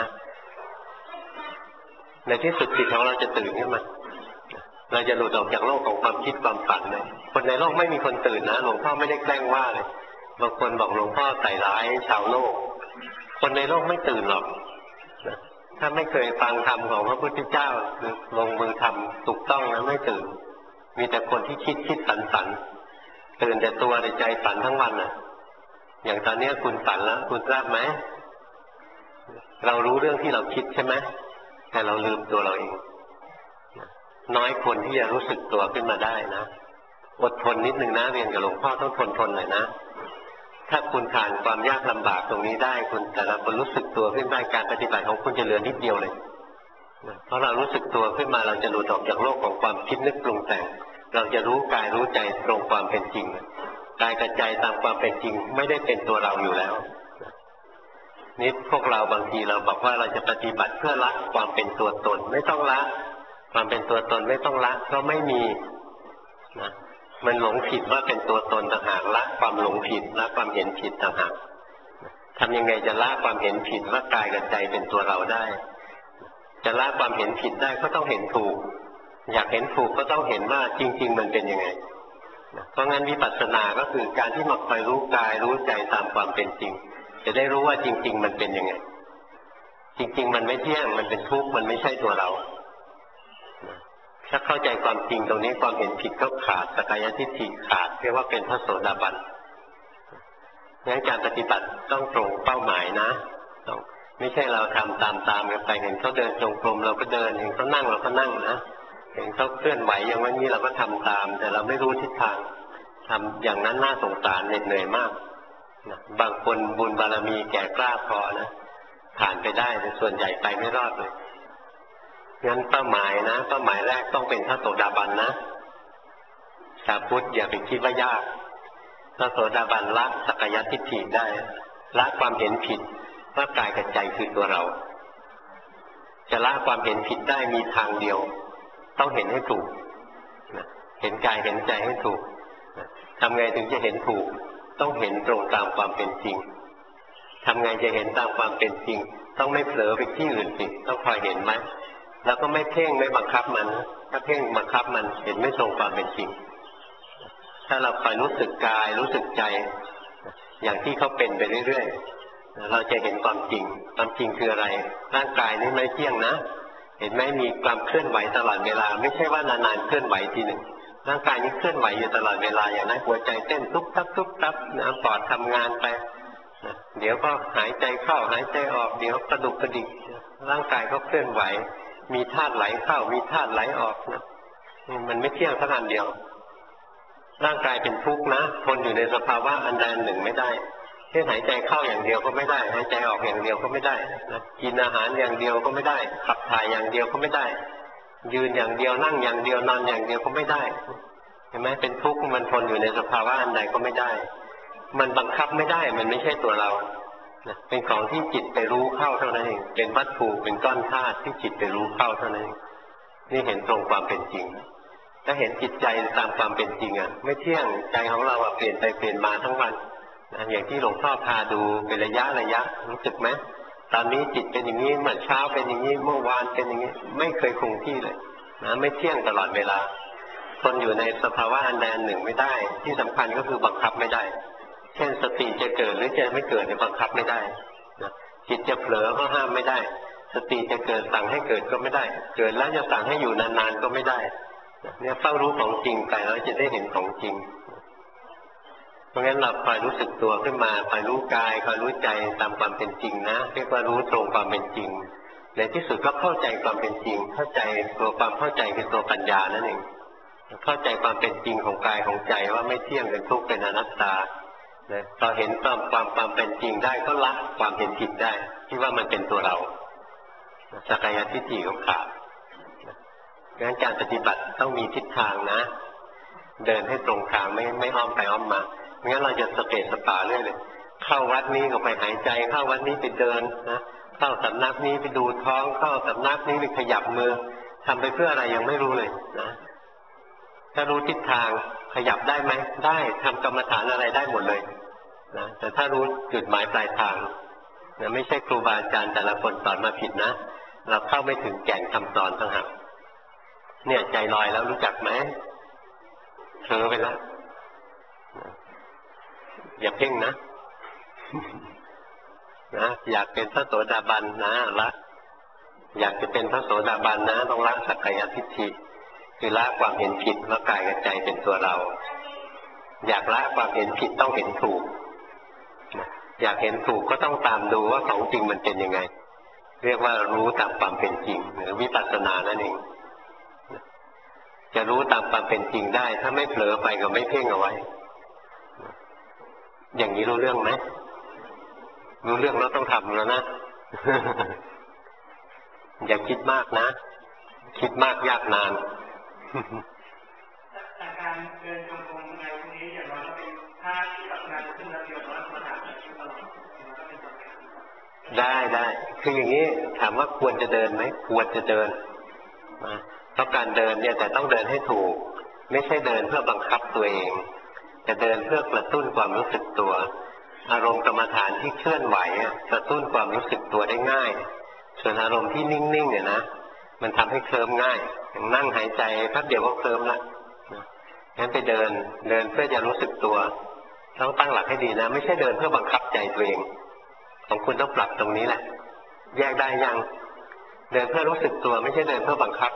ในที่สุดจิตของเราจะตื่นขึ้นมาเราจะหลุดออกจากโลกของความคิดความฝันเลยคนในโลกไม่มีคนตื่นนะหลวงพ่อไม่ได้แกล้งว่าเลยบางคนบอกหลวงพ่อใส่ร้ายชาวโลกคนในโลกไม่ตื่นหรอกถ้าไม่เคยฟังธรรมของพระพุทธเจ้าหรือลงมือทำถูกต้องนะไม่ตื่นมีแต่คนที่คิดฝันตื่นแต่ตัวในใจฝันทั้งวันน่ะอย่างตอนนี้คุณฝันแล้วคุณทราบไหมเรารู้เรื่องที่เราคิดใช่ไหมแต่เราลืมตัวเราเองน้อยคนที่จะรู้สึกตัวขึ้นมาได้นะอดทนนิดนึงนะเรียนกับหลวงพ่อต้องทนหน่อยนะถ้าคุณผ่านความยากลำบากตรงนี้ได้คุณแต่ละคนรู้สึกตัวขึ้นได้การปฏิบัติของคุณจะเหลือนิดเดียวเลยเพราะเรารู้สึกตัวขึ้นมาเราจะหลุดออกจากโลกของความคิดนึกปรุงแต่งเราจะรู้กายรู้ใจตรงความเป็นจริงกายกับใจตามความเป็นจริงไม่ได้เป็นตัวเราอยู่แล้วนี่พวกเราบางทีเราบอกว่าเราจะปฏิบัติเพื่อละความเป็นตัวตนไม่ต้องละความเป็นตัวตนไม่ต้องละเพราะไม่มีนะมันหลงผิดว่าเป็นตัวตนต่างหากละความหลงผิดละความเห็นผิดต่างหากทำยังไงจะละความเห็นผิดว่ากายกับใจเป็นตัวเราได้จะละความเห็นผิดได้ก็ต้องเห็นถูกอยากเห็นถูกก็ต้องเห็นว่าจริงๆมันเป็นยังไงเพราะงั้นวิปัสสนาก็คือการที่มาคอยรู้กายรู้ใจตามความเป็นจริงจะได้รู้ว่าจริงๆมันเป็นยังไงจริงๆมันไม่เที่ยงมันเป็นทุกข์มันไม่ใช่ตัวเราถ้าเข้าใจความจริงตรงนี้ความเห็นผิดก็ขาดสักกายทิฏฐิขาดเรียกว่าเป็นพระโสดาบันงั้นการปฏิบัติต้องตรงเป้าหมายนะไม่ใช่เราทำตามกันไปเห็นเขาเดินจงกรมเราก็เดินเห็นเขานั่งเราก็นั่งนะเห็นเขาเคลื่อนไหวอย่างวันนี้เราก็ทำตามแต่เราไม่รู้ทิศทางทำอย่างนั้นน่าสงสารเหนื่อยมากบางคนบุญบารมีแก่กล้าพอนะผ่านไปได้แต่ส่วนใหญ่ไปไม่รอดเลยงั้นเป้าหมายนะเป้าหมายแรกต้องเป็นพระโสดาบันนะชาวพุทธอย่าไปคิดว่ายากพระโสดาบันละสักกายทิฏฐิได้ละความเห็นผิดว่ากายกับใจคือตัวเราจะละความเห็นผิดได้มีทางเดียวต้องเห็นให้ถูกเห็นกายเห็นใจให้ถูกทำไงถึงจะเห็นถูกต้องเห็นตรงตามความเป็นจริงทำไงจะเห็นตามความเป็นจริงต้องไม่เผลอไปที่อื่นสิต้องคอยเห็นไหมแล้วก็ไม่เพ่งไม่บังคับมันถ้าเพ่งบังคับมันเห็นไม่ตรงความเป็นจริงถ้าเราคอยรู้สึกกายรู้สึกใจอย่างที่เขาเป็นไปเรื่อยๆเราจะเห็นความจริงความจริงคืออะไรร่างกายนี้ไม่เที่ยงนะเห็นไหมมีความเคลื่อนไหวตลอดเวลาไม่ใช่ว่านานๆเคลื่อนไหวทีหนึ่งร่างกายนี้เคลื่อนไหวอยู่ตลอดเวลาอย่างนั้นหัวใจเต้นทุบทับทุบทับนะปอดทำงานไปเดี๋ยวก็หายใจเข้าหายใจออกเดี๋ยวกระดุกกระดิกร่างกายก็เคลื่อนไหวมีธาตุไหลเข้ามีธาตุไหลออกนะมันไม่เที่ยงสักอันเดียวร่างกายเป็นทุกข์นะทนอยู่ในสภาวะอันใดอันหนึ่งไม่ได้แค่หายใจเข้าอย่างเดียวก็ไม่ได้หายใจออกอย่างเดียวก็ไม่ได้นะกินอาหารอย่างเดียวก็ไม่ได้ขับถ่ายอย่างเดียวก็ไม่ได้ยืนอย่างเดียวนั่งอย่างเดียวนอนอย่างเดียวก็ไม่ได้เห็นไหมเป็นทุกข์มันทนอยู่ในสภาวะอันใดก็ไม่ได้มันบังคับไม่ได้มันไม่ใช่ตัวเราเป็นของที่จิตไปรู้เข้าเท่านั้นเองเป็นวัตถุเป็นก้อนธาตุที่จิตไปรู้เข้าเท่านั้นเองนี่เห็นตรงความเป็นจริงถ้าเห็นจิตใจตามความเป็นจริงอ่ะไม่เที่ยงใจของเราเปลี่ยนไปเปลี่ยนมาทั้งวันอย่างที่หลวงพ่อพาดูเป็นระยะรู้สึกไหมตอนนี้จิตเป็นอย่างนี้เมื่อเช้าเป็นอย่างนี้เมื่อวานเป็นอย่างนี้ไม่เคยคงที่เลยนะไม่เที่ยงตลอดเวลาทนอยู่ในสภาวะอันใดอันหนึ่งไม่ได้ที่สำคัญก็คือบังคับไม่ได้เช่นสติจะเกิดหรือจะไม่เกิดเนี่ยบังคับไม่ได้นะจิตจะเผลอก็ห้ามไม่ได้สติจะเกิดสั่งให้เกิดก็ไม่ได้เกิดแล้วจะสั่งให้อยู่นานๆก็ไม่ได้เนี่ยเฝ้ารู้ของจริงไปแล้วจะได้เห็นของจริงเพราะงั้นเราคอยรู้สึกตัวขึ้นมาคอยรู้กายคอยรู้ใจตามความเป็นจริงนะเรียกว่ารู้ตรงความเป็นจริงในที่สุดก็เข้าใจความเป็นจริงเข้าใจตัวความเข้าใจคือตัวปัญญานั่นเองเข้าใจความเป็นจริงของกายของใจว่าไม่เที่ยงเป็นทุกข์เป็นอนัตตาพอเห็นความเป็นจริงได้ก็ละความเห็นผิดได้ที่ว่ามันเป็นตัวเราสักกายทิฏฐิก็ขาดงั้นการปฏิบัติต้องมีทิศทางนะเดินให้ตรงทางไม่อ้อมไปอ้อมมาไม่งั้นเราจะสเปซสปาเรื่อยเลยเข้าวัดนี้ก็ไปหายใจเข้าวัดนี้ไปเดินนะเข้าสำนักนี้ไปดูท้องเข้าสำนักนี้ไปขยับมือทำไปเพื่ออะไรยังไม่รู้เลยนะถ้ารู้ทิศทางขยับได้ไหมได้ทำกรรมฐานอะไรได้หมดเลยนะแต่ถ้ารู้จุดหมายปลายทางนะไม่ใช่ครูบาอาจารย์แต่ละคนสอนมาผิดนะเราเข้าไม่ถึงแก่นคำสอนต่างหากเนี่ยใจลอยแล้วรู้จักไหมเผลอไปแล้วอย่าเพ่งนะนะอยากเป็นพระโสดาบันนะละอยากจะเป็นพระโสดาบันนะต้องละสักกายทิฏฐิคือละความเห็นผิดว่ากายกับใจเป็นตัวเราอยากละความเห็นผิดต้องเห็นถูกอยากเห็นถูกก็ต้องตามดูว่าของจริงมันเป็นยังไงเรียกว่ารู้ตามความเป็นจริงหรือวิปัสสนานั่นเองจะรู้ตามความเป็นจริงได้ถ้าไม่เผลอไปก็ไม่เพ่งเอาไว้อย่างนี้รู้เรื่องไหมรู้เรื่องแล้วต้องทำแล้วนะ อย่าคิดมากนะคิดมากยากนานการเดินจงกรมในพวกนี้อย่างเราเป็นท่าที่แบบงานขึ้นระเบียบแล้วมาถามตลอดได้คืออย่างนี้ถามว่าควรจะเดินไหมควรจะเดินเพราะการเดินเนี่ยแต่ต้องเดินให้ถูกไม่ใช่เดินเพื่อบังคับตัวเองจะเดินเพื่อกระตุ้นความรู้สึกตัวอารมณ์กรรมฐานที่เคลื่อนไหวกระตุ้นความรู้สึกตัวได้ง่ายส่วนอารมณ์ที่นิ่งๆเนี่ยนะมันทำให้เคลิ้มง่ายอย่างนั่งหายใจแป๊บเดียวก็เคลิ้มละงั้นไปเดินเพื่อจะรู้สึกตัวต้องตั้งหลักให้ดีนะไม่ใช่เดินเพื่อบังคับใจตัวเองของคุณต้องปรับตรงนี้แหละแยกได้ยังเดินเพื่อรู้สึกตัวไม่ใช่เดินเพื่อบังคับ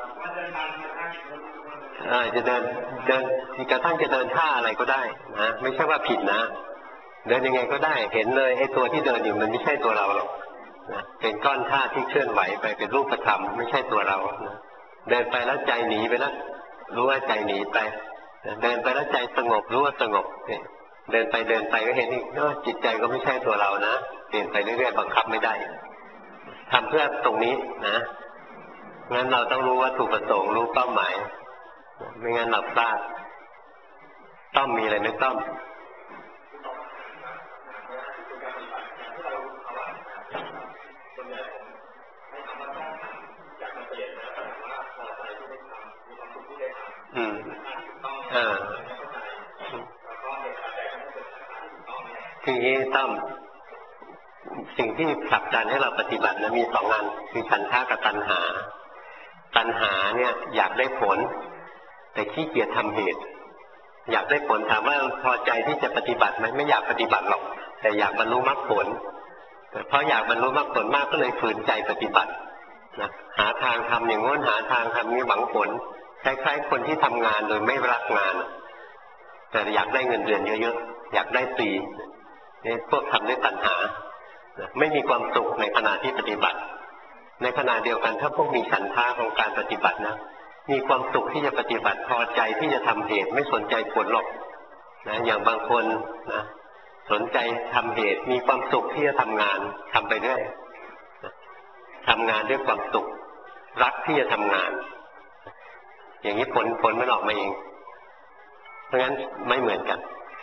จะเดินกระทั่งจะเดินท่าอะไรก็ได้นะไม่ใช่ว่าผิดนะเดินยังไงก็ได้เห็นเลยไอ้ตัวที่เดินอยู่มันไม่ใช่ตัวเราหรอกนะเป็นก้อนธาตุที่เคลื่อนไหวไปเป็นรูปธรรมไม่ใช่ตัวเรานะเดินไปแล้วใจหนีไปแล้วรู้ว่าใจหนีไปเดินไปแล้วใจสงบรู้ว่าสงบเนี่ยเดินไปก็เห็นอีกจิตใจก็ไม่ใช่ตัวเรานะเปลี่ยนไปเรื่อยๆบังคับไม่ได้ทำเพื่อตรงนี้นะงั้นเราต้องรู้วัตถุประสงค์รู้เป้าหมายไม่งั้นเราพลาดต้องมีอะไรไหมต้องคืออย่างนี้ต้องสิ่งที่ผลักดันให้เราปฏิบัตินะมีสองอันคือฉันทะกับตัณหาตัณหาเนี่ยอยากได้ผลแต่ขี้เกียจทำเหตุอยากได้ผลถามว่าพอใจที่จะปฏิบัติไหมไม่อยากปฏิบัติหรอกแต่อยากบรรลุมรรคผลเพราะอยากบรรลุมรรคผลมากก็เลยฝืนใจปฏิบัตินะหาทางทำอย่างโน้นหาทางทำนี้หวังผลคล้ายๆคนที่ทำงานโดยไม่รักงานแต่อยากได้เงินเดือนเยอะๆอยากได้ฟรีนี่พวกทำด้วยตัณหาไม่มีความสุขในขณะที่ปฏิบัติในขณะเดียวกันถ้าพวกมีฉันทะของการปฏิบัตินะมีความสุขที่จะปฏิบัติพอใจที่จะทำเหตุไม่สนใจผลหรอกนะอย่างบางคนนะสนใจทำเหตุมีความสุขที่จะทำงานทำไปเรื่อยทำงานด้วยความสุขรักที่จะทำงานอย่างนี้ผลมันออกมาเองเพราะงั้นไม่เหมือนกัน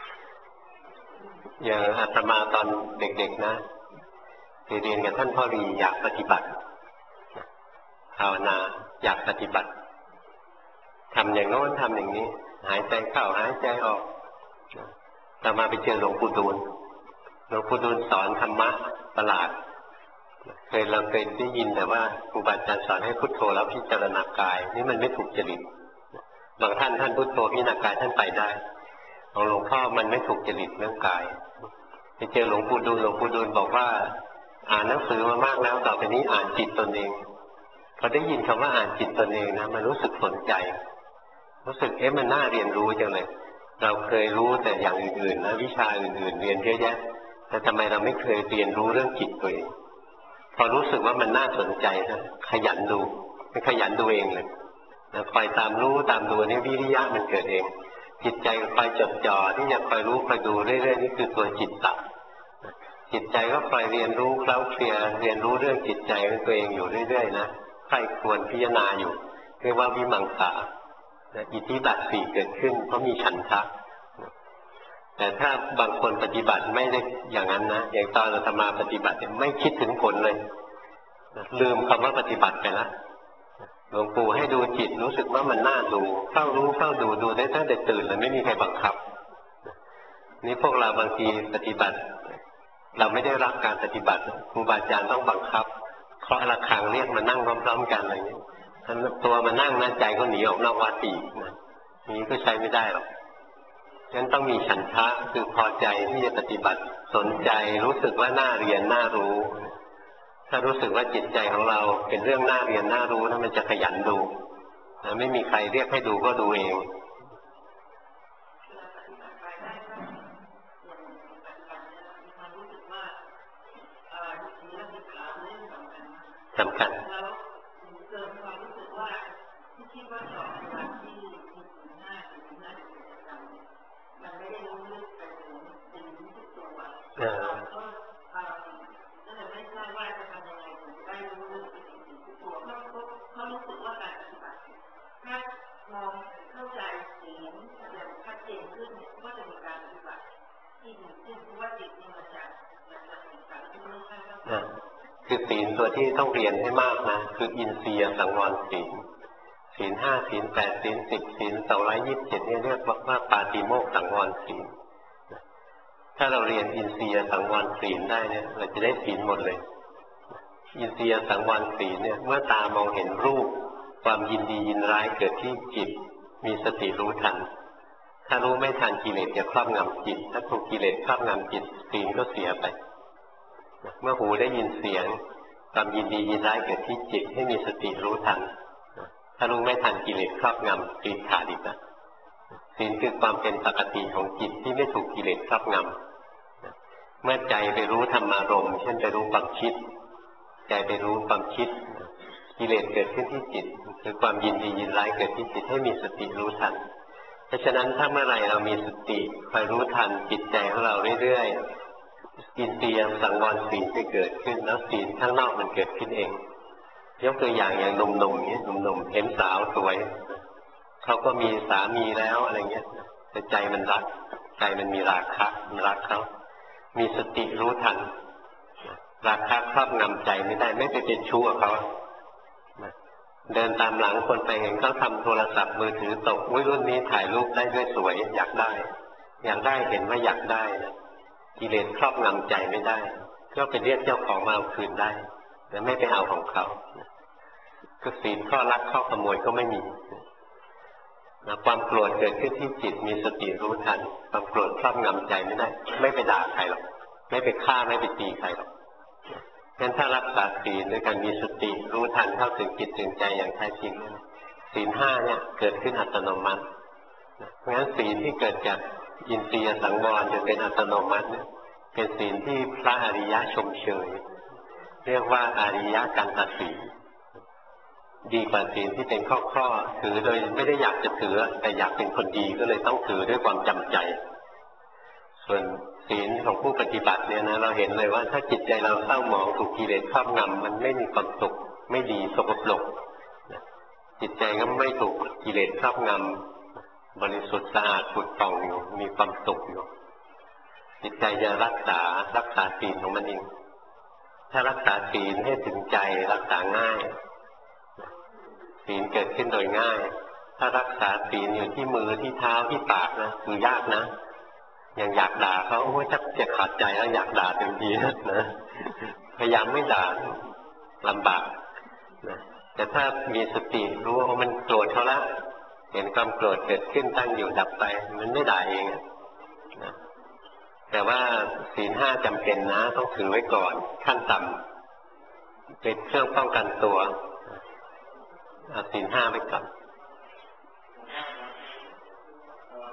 อย่างอาตมาตอนเด็กๆนะเรียนกับท่านพ่อรีอยากปฏิบัติภาวนาอยากปฏิบัติทำอย่างโน้นทำอย่างนี้หายใจเข้าหายใจออกต่อมาไปเจอหลวงปู่ดูลสอนธรรมะประหลาดเราเคยได้ยินแต่ว่าครูบาอาจารย์สอนให้พุทโธแล้วพิจารณากายนี่มันไม่ถูกจริตบางท่านพุทโธพิจารณากายท่านไปได้ของหลวงพ่อมันไม่ถูกจริตเรื่องกายไปเจอหลวงปู่ดูลบอกว่าอ่านหนังสือมามากแล้วต่อไปนี้อ่านจิตตนเองพอได้ยินคำว่าอ่านจิตตนเองนะมันรู้สึกสนใจรู้สึกมันน่าเรียนรู้จังเลยเราเคยรู้แต่อย่างอื่นๆนะวิชาอื่นๆเรียนเยอะแยะแต่ทำไมเราไม่เคยเรียนรู้เรื่องจิตตัวเองพออรู้สึกว่ามันน่าสนใจนะขยันดูขยันดูเองเลยนะคอยตามรู้ตามดูนี่วิริยะมันเกิดเองจิตใจคอยจดจ่อที่จะคอยรู้คอยดูเรื่อยๆนี่คือตัวจิตตะจิตใจก็คอยเรียนรู้เคล้าเคลียเรียนรู้เรื่องจิตใจของตัวเองอยู่เรื่อยๆนะใครควรพิจารณาอยู่เรียกว่าวิมังสาอิทธิบาทสี่เกิดขึ้นเพราะมีฉันทะแต่ถ้าบางคนปฏิบัติไม่ได้อย่างนั้นนะอย่างตอนอาตมาปฏิบัติไม่คิดถึงผลเลยลืมคำว่าปฏิบัติไปแล้วหลวงปู่ให้ดูจิตรู้สึกว่ามันน่าดูเฝ้ารู้เฝ้าดูดูได้ตั้งแต่ตื่นเลยไม่มีใครบังคับนี่พวกเราบางทีปฏิบัติเราไม่ได้รับการปฏิบัติครูบาอาจารย์ต้องบังคับเคาะระฆังเรียกมานั่งพร้อมๆกันอะไรอย่างนี้ตัวมานั่งนะใจก็หนีออกนอกวัดอีกนะนี้ก็ใช้ไม่ได้หรอกฉะนั้นต้องมีฉันทะคือพอใจที่จะปฏิบัติสนใจรู้สึกว่าน่าเรียนน่ารู้ถ้ารู้สึกว่าจิตใจของเราเป็นเรื่องน่าเรียนน่ารู้นะมันจะขยันดูนะไม่มีใครเรียกให้ดูก็ดูเองสำคัญคือศีลตัวที่ต้องเรียนให้มากนะคืออินทรีย์สังวรศีลศีล5ศีล8ศีล10ศีล227เนี่ยเรียกว่าปาติโมกข์สังวรศีลถ้าเราเรียนอินทรีย์สังวรศีลได้เนี่ยเราจะได้ศีลหมดเลยอินทรีย์สังวรศีลเนี่ยเมื่อตามองเห็นรูปความยินดียินร้ายเกิดที่จิตมีสติรู้ทันถ้ารู้ไม่ทันกิเลสจะครอบงำจิตถ้าถูกกิเลสครอบงำจิตศีลก็เสียไปเมื่อหูได้ยินเสียงความยินดียินร้ายเกิดที่จิตให้มีสติรู้ทันถ้ารู้ไม่ทันกิเลสครอบงำศีลขาดอีกนะศีลคือความเป็นปกติของจิตที่ไม่ถูกกิเลสครอบงำเมื่อใจไปรู้ธรรมารมณ์เช่นไปรู้ความคิดใจไปรู้ความคิดกิเลสเกิดขึ้นที่จิตคือความยินดียินร้ายเกิดที่จิตให้มีสติรู้ทันเพราะฉะนั้นถ้าเมื่อไรเรามีสติคอยรู้ทันจิตใจของเราเรื่อยๆอินทรีย์สังวรศีลจะเกิดขึ้นแล้วศีลข้างนอกมันเกิดขึ้นเองยกตัวอย่างหนุ่มๆเนี่ยหนุ่มๆเห็นสาวสวยเขาก็มีสามีแล้วอะไรเงี้ยแต่ใจมันรักใจมันมีราคะมันรักเขามีสติรู้ทันราคะครอบงำใจไม่ได้ไม่ไปเป็นชู้กับเขาเดินตามหลังคนไปเห็นเขาทำโทรศัพท์มือถือตกรุ่นนี้ถ่ายรูปได้ด้วยสวยอยากได้เห็นว่าอยากได้นะกิเลสครอบงำใจไม่ได้ก็ไปเรียกเจ้าของมาเอาคืนได้แต่ไม่ไปเอาของเขาก็ศีลข้อลักข้อขโมยก็ไม่มีความโกรธเกิดขึ้นที่จิตมีสติรู้ทันความโกรธครอบงำใจไม่ได้ไม่ไปด่าใครหรอกไม่ไปฆ่าไม่ไปตีใครหรอกงั้นถ้ารักษาศีลด้วยการมีสติรู้ทันเข้าถึงจิตถึงใจอย่างแท้จริงศีล5เนี่ยเกิดขึ้นอัตโนมัติเพราะฉะนั้นศีลที่เกิดจากอินทรีย์สังวรจะเป็นอัตโนมัติเนี่ยเป็นศีลที่พระอริยะชมเชยเรียกว่าอริยกันตศีลดีกว่าศีลที่เป็นข้อถือโดยไม่ได้อยากจะถือแต่อยากเป็นคนดีก็เลยต้องถือด้วยความจำใจส่วนศีลของผู้ปฏิบัติเนี่ยนะเราเห็นเลยว่าถ้าจิตใจเราเศร้าหมองถูกกิเลสครอบงำมันไม่มีความสุขไม่ดีสกปรกจิตใจก็ไม่ถูกกิเลสครอบงำบริสุทธิ์สะอาดผุดผ่องอยู่มีความสุขอยู่จิตใจจะรักษาศีลของมันเองถ้ารักษาศีลให้ถึงใจรักษาง่ายศีลเกิดขึ้นโดยง่ายถ้ารักษาศีลอยู่ที่มือที่เท้าที่ปากนะคือยากนะอย่างอยากด่าเขาโอ้ยจะขาดใจแล้วอยากด่าเต็มทีนะพยายามไม่ด่าลำบากนะแต่ถ้ามีสติรู้ว่ามันโกรธเขาแล้วเห็นความโกรธเกิดขึ้นตั้งอยู่ดับไปมันไม่ด่าเองนะแต่ว่าศีล5จำเป็นนะต้องถือไว้ก่อนขั้นต่ำเป็นเครื่องป้องกันตัวเอาศีล5ไว้ก่อน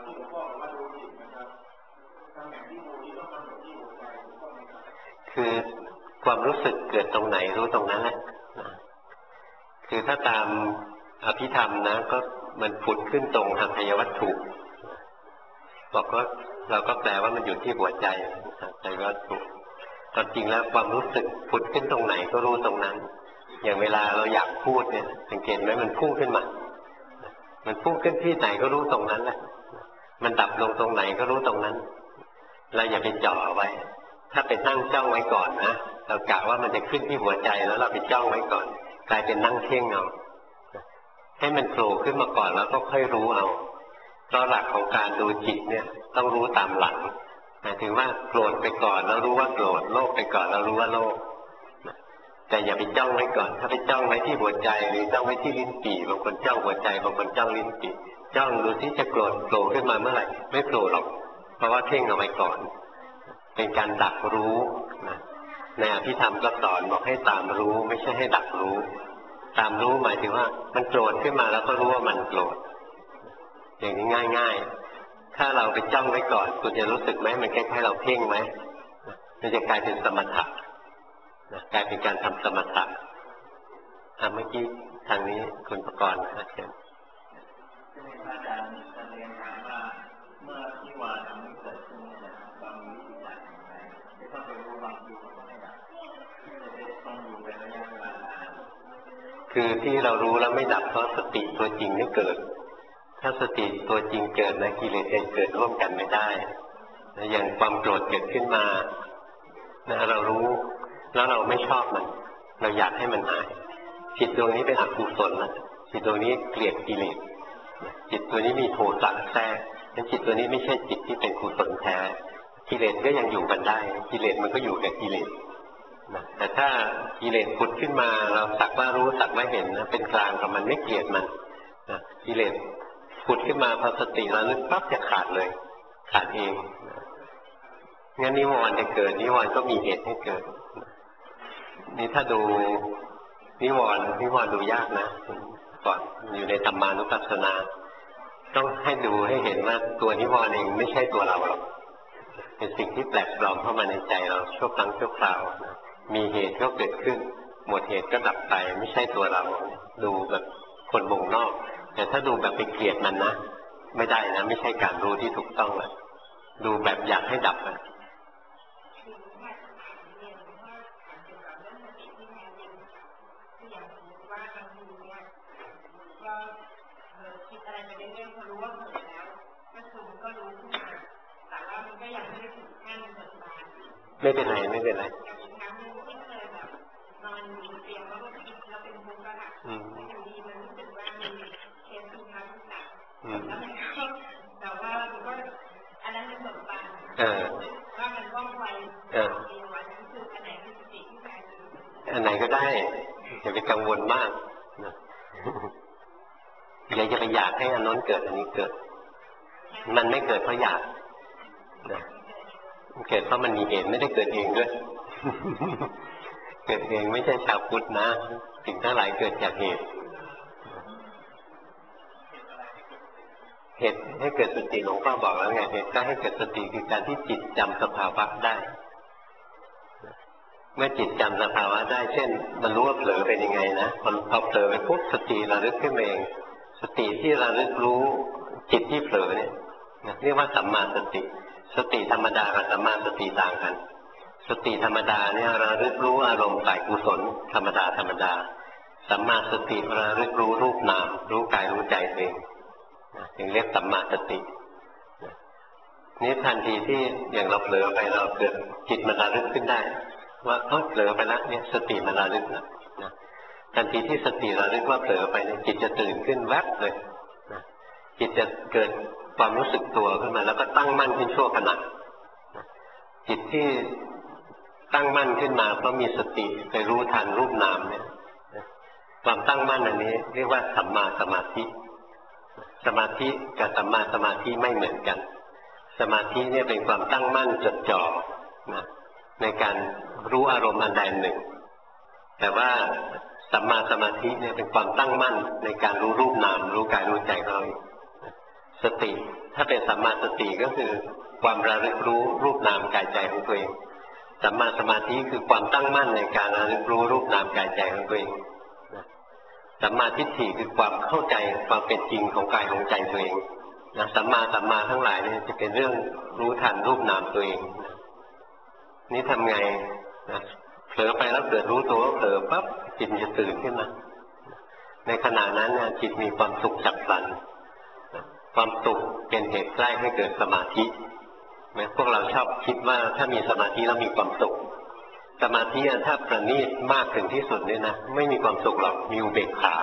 คือคความรู้สึกเกิดตรงไหนรู้ตรงนั้นแหละคือถ้าตามอภิธรรมนะก็มันผุดขึ้นตรงหัตถยวัตถุบอกว่าเราก็แปลว่ามันอยู่ที่หัวใจหัตถยวัตถุตอนจริงแล้วความรู้สึกผุดขึ้นตรงไหนก็รู้ตรงนั้นอย่างเวลาเราอยากพูดเนี่ยสังเกตไหมมันพุ่งขึ้นมามันพุ่งขึ้นที่ไหนก็รู้ตรงนั้นแหละมันดับลงตรงไหนก็รู้ตรงนั้นเราอย่าไปจ่อไว้ถ้าไปนั่งจ้องไว้ก่อนนะเรากะว่ามันจะขึ้นที่หัวใจแล้วเราไปจ้องไว้ก่อนกลายเป็นนั่งเพ่งเอาให้มันโผล่ขึ้นมาก่อนแล้วก็ค่อยรู้เอาเพราะหลักของการดูจิตเนี่ยต้องรู้ตามหลังหมายถึงว่าโกรธไปก่อนแล้วรู้ว่าโกรธโลภไปก่อนแล้วรู้ว่าโลภแต่อย่าไปจ้องไว้ก่อนถ้าไปจ้องไว้ที่หัวใจหรือจ้องไว้ที่ลิ้นปี่บางคนจ้องหัวใจบางคนจ้องลิ้นปี่จ้องดูที่จะโกรธโผล่ขึ้นมาเมื่อไหร่ไม่โผล่หรอกเพราะว่าเพ่งเอาไว้ก่อนเป็นการดักรู้นะในอภิธรรมก็สอนบอกให้ตามรู้ไม่ใช่ให้ดักรู้ตามรู้หมายถึงว่ามันโกรธขึ้นมาแล้วก็รู้ว่ามันโกรธอย่างนี้ง่ายๆถ้าเราไปจ้องไว้ก่อนคุณจะรู้สึกไหมมันคล้ายๆเราเพ่งไหมมันจะกลายเป็นสมถะกลายเป็นการทำสมถะเมื่อกี้ทางนี้คุณประกรณ์นะเชิญอาจารย์เรียนถามว่าเมื่อที่ว่าทำให้เกิดขึ้นเนี่ยบางวิธีการอย่างไรไม่ต้องไปรู้บางทีก็ไม่ได้ต้องอยู่เป็นระยะเวลานานคือที่เรารู้แล้วไม่ดับเพราะสติตัวจริงไม่เกิดถ้าสติตัวจริงเกิดนะกิเลสเกิดร่วมกันไม่ได้อย่างความโกรธเกิดขึ้นมานะเรารู้แล้วเราไม่ชอบมันเราอยากให้มันหายจิตดวงนี้เป็นอกุศลนะจิตดวงนี้เกลียดกิเลสจิตตัวนี้มีโทสะแทรกงั้นจิตตัวนี้ไม่ใช่จิตที่เป็นกุศลแท้กิเลสก็ยังอยู่กันได้กิเลสมันก็อยู่กับกิเลสนะแต่ถ้ากิเลสผุดขึ้นมาเราสักว่ารู้สักว่าเห็นนะเป็นกลางกับมันไม่เกลียดมันนะกิเลสผุดขึ้นมาพอสติระลึกปั๊บจะขาดเลยขาดเองงั้นนิวรณ์จะเกิดนิวรณ์ก็มีเหตุให้เกิดนี่ถ้าดูนิวรณ์ดูยากนะก่อนอยู่ในธรรมานุปัสสนาต้องให้ดูให้เห็นว่าตัวนิวรณ์เองไม่ใช่ตัวเราหรอกเป็นสิ่งที่แปลกปลอมเข้ามาในใจเราชั่วครั้งชั่วคราวมีเหตุก็เกิดขึ้นหมดเหตุก็ดับไปไม่ใช่ตัวเราดูแบบคนวงนอกแต่ถ้าดูแบบไปเกลียดมันนะไม่ได้นะไม่ใช่การรู้ที่ถูกต้องเลยดูแบบอยากให้ดับนะไม่เป็นไรไม่เป็นไรแต่ว่าก็อันนั้นเป็นบทบาทว่ามันว่องไวอันไหนก็ได้อย่าไปกังวลมากนะอย่าไปอยากให้อันนั้นเกิดอันนี้เกิดมันไม่เกิดเพราะอยากนะเกิดเพราะมันมีเหตุไม่ได้เกิดเองด้วยเกิดเองไม่ใช่ชาวพุทธนะสิ่งทั้งหลายเกิดจากเหตุให้เกิดสติหลวงพ่อบอกแล้วไงเหตุก็ให้เกิดสติคือการที่จิตจำสภาวะได้เมื่อจิตจำสภาวะได้เช่นมันรู้ว่าเผลอเป็นยังไงนะพอเผลอไปปุ๊บสติระลึกขึ้นมาเองสติที่ระลึกรู้จิตที่เผลอเนี่ยเรียกว่าสัมมาสติสติธรรมดากับสัมมาสติต่างกันสติธรรมดาเนี่ยระลึกรู้อารมณ์ฝ่ายกุศลธรรมดาสัมมาสติระลึกรู้รูปนามรู้กายรู้ใจเองถึงเรียกสัมมาสตินี่ทันทีที่อย่างเราเผลอไปเราเกิดจิตมันระลึกขึ้นได้ว่าเผลอไปแล้วเนี่ยสติมันระลึกนะทันทีที่สติระลึกว่าเผลอไปเนี่ยจิตจะตื่นขึ้นแวบเลยนะจิตจะเกิดความรู้สึกตัวขึ้นมาแล้วก็ตั้งมั่นขึ้นชั่วขณะจิตที่ตั้งมั่นขึ้นมาเพราะมีสติไปรู้ทันรูปนามเนี่ยความตั้งมั่นอันนี้เรียกว่าสัมมาสมาธิสมาธิกับสัมมาสมาธิไม่เหมือนกันสมาธิเนี่ยเป็นความตั้งมั่นจดจ่อนะในการรู้อารมณ์อันใดหนึ่งแต่ว่าสัมมาสมาธิเนี่ยเป็นความตั้งมั่นในการรู้รูปนามรู้กายรู้ใจของเราสติถ้าเป็นสัมมาสติก็คือความระลึกรู้รูปนามกายใจของตัวเองสัมมาสมาธิคือความตั้งมั่นในการระลึกรู้รูปนามกายใจของตัวเองสัมมาทิฏฐิคือความเข้าใจความเป็นจริงของกายของใจตัวเองนะสัมมาทั้งหลายเนี่ยจะเป็นเรื่องรู้ทันรูปนามตัวเองนี่ทำไงนะเผลอไปแล้วเกิดรู้ตัวว่าเผลอปั๊บจิตจะตื่นขึ้นมาในขณะนั้นเนี่ยจิตมีความสุขฉับพลันความสุขเป็นเหตุใกล้ให้เกิดสมาธิพวกเราชอบคิดว่าถ้ามีสมาธิแล้วมีความสุขสมาธิถ้าประณีตมากถึงที่สุดเนี่ยนะไม่มีความสุขหรอกมีอุเบกขา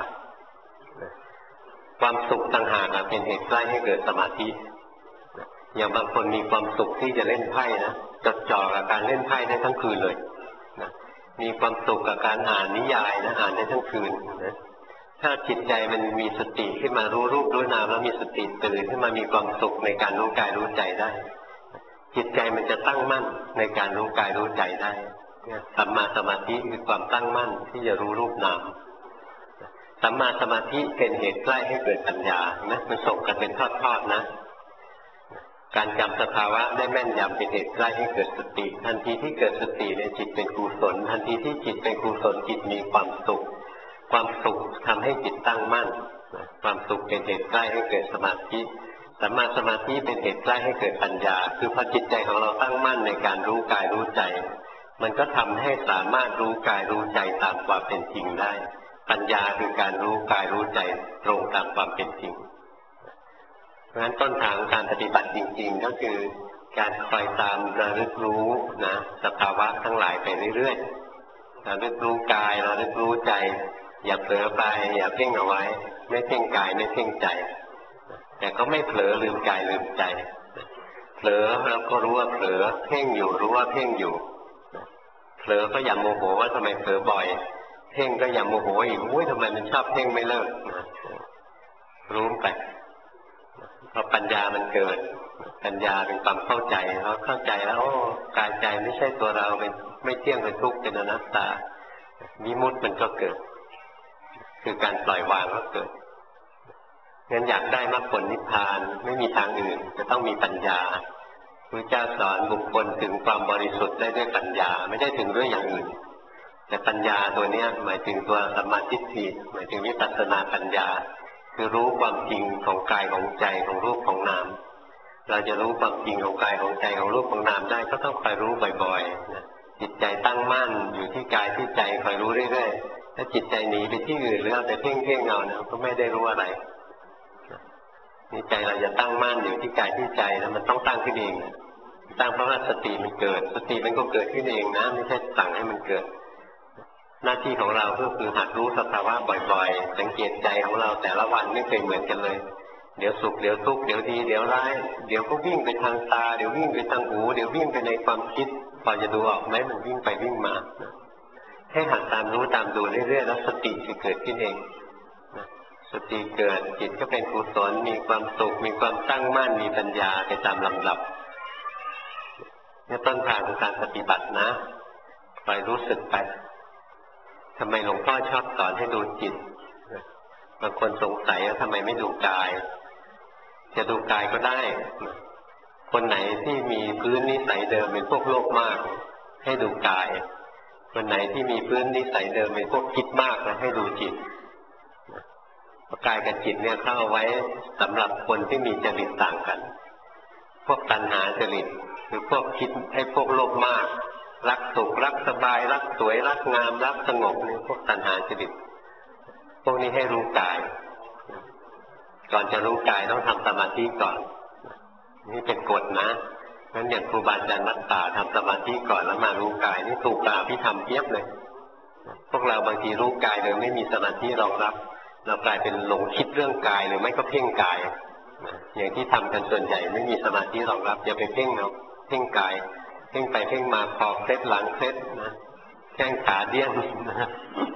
ความสุขต่างหากเป็นเหตุใกล้ให้เกิดสมาธิอย่างบางคนมีความสุขที่จะเล่นไพ่นะจดจ่อกับการเล่นไพ่ได้ทั้งคืนเลยนะมีความสุขกับการอ่านนิยายนะอ่านได้ทั้งคืนนะถ้าจิตใจมันมีสติขึ้นมารู้รูปรู้นามแล้วมีสติตื่นขึ้นมามีความสุขในการรู้กายรู้ใจได้จิตใจมันจะตั้งมั่นในการรู้กายรู้ใจได้สัมมาสมาธิคือความตั้งมั่นที่จะรู้รูปนามสัมมาสมาธิเป็นเหตุใกล้ให้เกิดปัญญานะมันส่งกันเป็นทอดๆนะการจำสภาวะได้แม่นยำเป็นเหตุใกล้ให้เกิดสติทันทีที่เกิดสติในจิตเป็นกุศลทันทีที่จิตเป็นกุศลจิตมีความสุขความสุขทำให้จิตตั้งมั่นความสุขเป็นเหตุใกล้ให้เกิดสมาธิสัมมาสมาธิเป็นเหตุใกล้ให้เกิดปัญญาคือพอจิตใจของเราตั้งมั่นในการรู้กายรู้ใจมันก็ทำให้สามารถรู้กายรู้ใจตามความเป็นจริงได้ปัญญาคือการรู้กายรู้ใจตรงตามความเป็นจริงเพราะฉะนั้นต้นทางการปฏิบัติจริงๆก็คือการคอยตามระลึกรู้นะสภาวะทั้งหลายไปเรื่อยๆระลึกรู้กายระลึกรู้ใจอย่าเผลอไปอย่าเพ่งเอาไว้ไม่เพ่งกายไม่เพ่งใจแต่ก็ไม่เผลอลืมกายลืมใจเผลอแล้วก็รู้ว่าเผลอเพ่งอยู่รู้ว่าเพ่งอยู่เผลอก็อย่าโมโหว่าทำไมเผลอบ่อยเพ่งก็อย่าโมโหอีกอุ้ยทำไมมันชอบเพ่งไม่เลิกรู้ไปพอปัญญามันเกิดปัญญาเป็นความเข้าใจเราเข้าใจแล้วกายใจไม่ใช่ตัวเราเป็นไม่เที่ยงเป็นทุกข์เป็นอนัตตาวิมุตติมันก็เกิดคือการปล่อยวางก็เกิดงั้นอยากได้มรรคผลนิพพานไม่มีทางอื่นจะต้องมีปัญญาพระเจ้าสอนบุคคลถึงความบริสุทธิ์ได้ด้วยปัญญาไม่ได้ถึงด้วยอย่างอื่นแต่ปัญญาตัวนี้หมายถึงตัวสัมมาทิฏฐิหมายถึงวิปัสสนาปัญญาคือรู้ความจริงของกายของใจของรูปของนามเราจะรู้ความจริงของกายของใจของรูปของนามได้ก็ต้องคอยรู้บ่อยๆนะจิตใจตั้งมั่นอยู่ที่กายที่ใจคอยรู้เรื่อยๆถ้าจิตใจหนีไปที่อื่นหรือเอาแต่เพ่งๆเอาเนี่ยก็ไม่ได้รู้อะไรนี่ใจเราจะตั้งมั่นอยู่ที่กายที่ใจแล้วมันต้องตั้งขึ้นเองตั้งเพราะว่าสติมันเกิดสติมันก็เกิดขึ้นเองนะไม่ใช่สั่งให้มันเกิดหน้าที่ของเราก็คือหัดรู้สภาวะบ่อยๆสังเกตใจของเราแต่ละวันไม่เคยเหมือนกันเลยเดี๋ยวสุขเดี๋ยวทุกข์เดี๋ยวดีเดี๋ยวร้ายเดี๋ยวก็วิ่งไปทางตาเดี๋ยววิ่งไปทางหูเดี๋ยววิ่งไปในความคิดพอจะดูออกไหมมันวิ่งไปวิ่งมาให้หัดตามรู้ตามดูเรื่อยๆแล้วสติจะเกิดขึ้นเองสติเกิดจิตก็เป็นกุศลมีความสุขมีความตั้งมั่นมีปัญญาไปตามลำดับนี่ต้นทางของการปฏิบัตินะคอยรู้สึกไปทำไมหลวงพ่อชอบสอนให้ดูจิตบางคนสงสัยว่าทำไมไม่ดูกายจะดูกายก็ได้คนไหนที่มีพื้นนิสัยเดิมเป็นพวกโลภมากให้ดูกายคนไหนที่มีพื้นนิสัยเดิมเป็นพวกคิดมากนะให้ดูจิตกายกับจิตเนี่ยเข้าเอาไว้สำหรับคนที่มีจริตต่างกันพวกตัณหาจริตหรือพวกคิดให้พวกโลภมากรักสุขรักสบายรักสวยรักงามรักสงบนี่พวกตัณหาจริตพวกนี้ให้รู้กายก่อนจะรู้กายต้องทำสมาธิก่อนนี่เป็นกฎนะงั้นอย่างครูบาอาจารย์วัดป่าทำสมาธิก่อนแล้วมารู้กายนี่ถูกกล่าวพิธรรมเทียบเลยพวกเราบางทีรู้กายโดยไม่มีสมาธิรองรับเรากลายเป็นหลงคิดเรื่องกายหรือไม่ก็เพ่งกายอย่างที่ทำกันส่วนใหญ่ไม่มีสมาธิรองรับอย่าไปเพ่งเนาะเพ่งกายเพ่งไปเพ่งมาคอเคล็ดหลังเคล็ดนะแข้งขาเดี้ยงนะ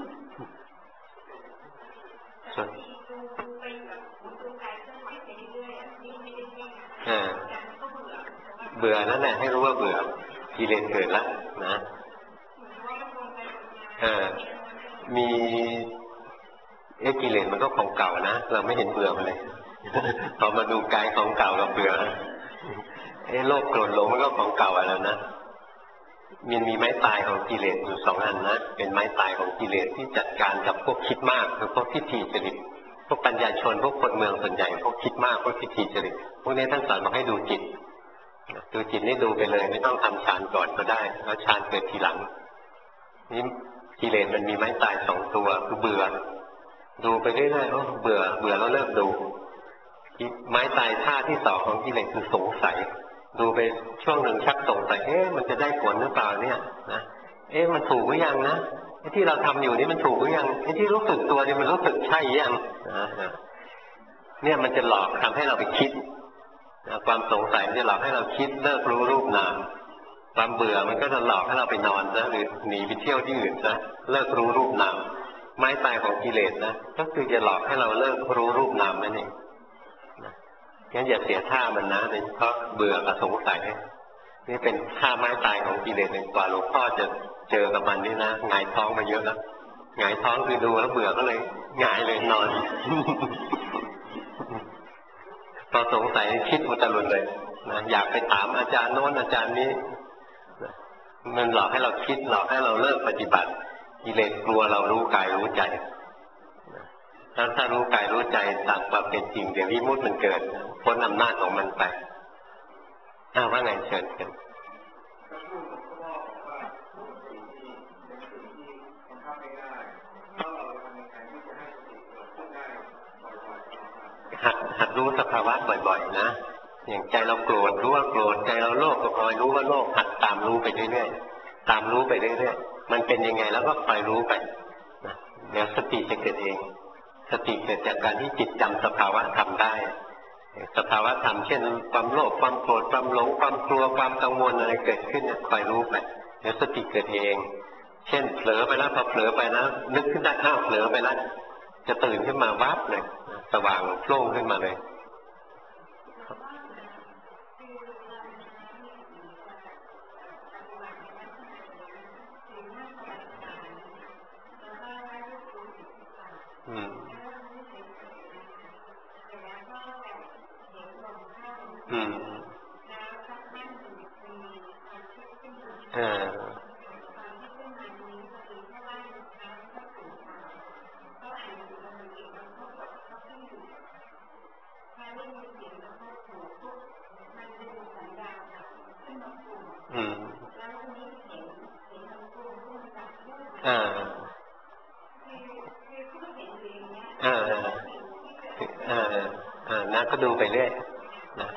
เบื่อนั่นแหละให้รู้ว่าเบื่อกิเลสเกิดแล้วนะมีกิเลสมันก็ของเก่านะเราไม่เห็นเบื่อมันเลยพอมาดูกายของเก่าเราเบื่อโลภโกรธหลงมันก็ของเก่าแล้วนะมันมีไม้ตายของกิเลสอยู่2 อันนะเป็นไม้ตายของกิเลสที่จัดการกับพวกคิดมากคือพวกทิฏฐิจริตพวกปัญญาชนพวกคนเมืองส่วนใหญ่พวกคิดมากพวกทิฏฐิจริตพวกนี้ท่านสอนมาให้ดูจิตนี่ดูไปเลยไม่ต้องทำฌานก่อนก็ได้แล้วฌานเกิดทีหลังนี่กิเลสมันมีไม้ตาย2 ตัวคือเบื่อดูไปเรื่อยๆเบื่อแล้วเลิกดูไม้ตายท่าที่2ของกิเลสคือสงสัยดูไปช่วงหนึ่งชักสงสัยมันจะได้ผลหรือเปล่าเนี่ยนะมันถูกหรือยังนะที่เราทำอยู่นี่มันถูกหรือยังที่รู้สึกตัวนี่มันรู้สึกใช่ยังเนี่ยมันจะหลอกทำให้เราไปคิดความสงสัยมันจะหลอกให้เราคิดเลิกรู้รูปนามความเบื่อมันก็จะหลอกให้เราไปนอนนะหรือหนีไปเที่ยวที่อื่นนะเลิกรู้รูปนามไม้ตายของกิเลสนะก็คือจะหลอกให้เราเลิกรู้รูปนามนั่นเองงั้นอย่าเสียท่ามันนะโดยเฉพาะเบื่อกับสงสัยนี่เป็นท่าไม้ตายของกิเลสหนึ่งกว่าหลวงพ่อจะเจอกับมันนี่นะหงายท้องมาเยอะแล้วหงายท้องคือดูแล้วเบื่อก็เลยหงายเลยนอน พอสงสัยคิดอุตรุดเลยนะอยากไปถามอาจารย์โน้นอาจารย์นี้มันหลอกให้เราคิดหลอกให้เราเลิกปฏิบัติกิเลสกลัวเรารู้กายรู้ใจถ้ารู้กายรู้ใจตามความเป็นจริงเดี๋ยววิมุตติมันเกิดพ้นอำนาจของมันไปว่าไงเชิญกันหัดรู้สภาวะบ่อยๆนะอย่างใจเราโกรธรู้ว่าโกรธใจเราโลภก็คอยรู้ว่าโลภหัดตามรู้ไปเรื่อยๆตามรู้ไปเรื่อยๆมันเป็นยังไงแล้วก็คอยรู้ไปนะเดี๋ยวสติจะเกิดเองสติเกิดจากการที่จิตจำสภาวะธรรมได้สภาวะธรรมเช่นความโลภความโกรธความหลงความกลัวความกังวลอะไรเกิดขึ้นเนี่ยคอยรู้ไปเดี๋ยวสติเกิดเองเช่นเผลอไปแล้วพอเผลอไปนะนึกขึ้นได้เผลอไปแล้วจะตื่นขึ้นมาวับเลยสว่างโล่งขึ้นมาเลยนะก็ดูไปเรื่อยนะ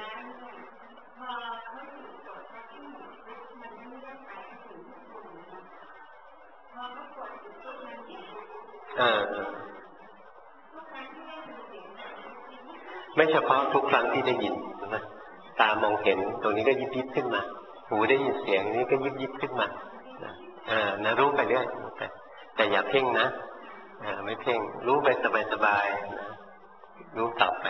ไม่เฉพาะทุกครั้งที่ได้ยินนะตามองเห็นตรงนี้ก็ยิบขึ้นมาหูได้ยินเสียงนี้ก็ยิบขึ้นมานะรู้ไปเรื่อยแต่อย่าเพ่งนะไม่เพ่งรู้ไปสบายๆนะรู้ต่อไป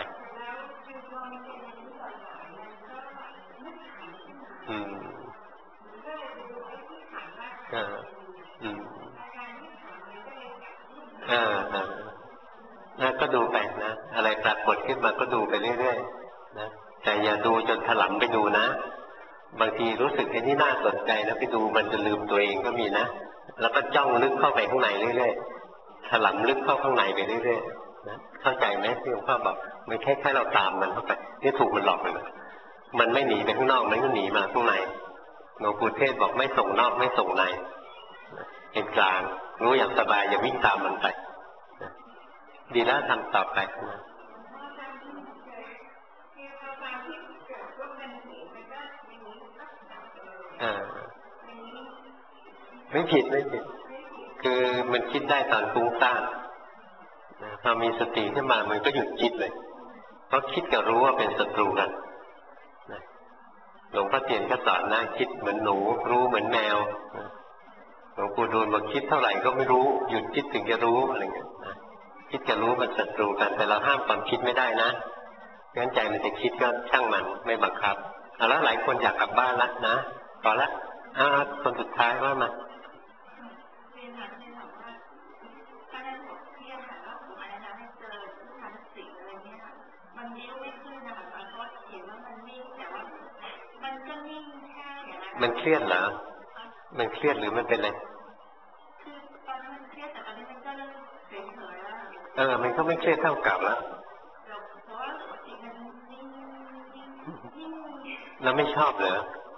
ก็ดูไปนะอะไรปรากฏขึ้นมาก็ดูไปเรื่อยๆนะแต่อย่าดูจนถลำไปดูนะบางทีรู้สึกไอ้นี่น่าสนใจนะไปดูมันจะลืมตัวเองก็มีนะแล้วก็จ้องลึกเข้าไปข้างในเรื่อยๆถลำลึกเข้าข้างในไปเรื่อยๆนะเข้าใจไหมที่หลวงพ่อบอกไม่แค่เราตามมันเข้าไปนี่ถูกมันหลอกเลยมันไม่หนีไปข้างนอกมันก็หนีมาข้างในหลวงปู่เทศบอกไม่ส่งนอกไม่ส่งในเป็นกลางรู้อย่างสบายอย่าวิ่งตามมันไปดีแล้วทำต่อไปนะไม่ผิดคือมันคิดได้ตอนฟุ้งซ่านพอมีสติขึ้นมามันก็หยุดคิดเลยเพราะคิดกับรู้ว่าเป็นศัตรูกันหลวงพ่อเทียนก็สอนนะคิดเหมือนหนูรู้เหมือนแมวหลวงปู่ดูลบอกคิดเท่าไหร่ก็ไม่รู้หยุดคิดถึงจะรู้อะไรเงี้ยคิดกับรู้มันศัตรูกันแต่เราห้ามความคิดไม่ได้นะงั้นใจมันจะคิดก็ช่างมันไม่บังคับแล้วหลายคนอยากกลับบ้านละนะพอละคนสุดท้ายว่ามามันเครียดเหรอมันเครียดหรือมันเป็นอะไรคือตอนนั้นมันเครียดแต่ตอนนี้มันก็เริ่มเฉยๆแล้วมันก็ไม่เครียดเท่ากับแล้วเพราะว่าปกติมันยิ่งแล้วไม่ชอบเหรอ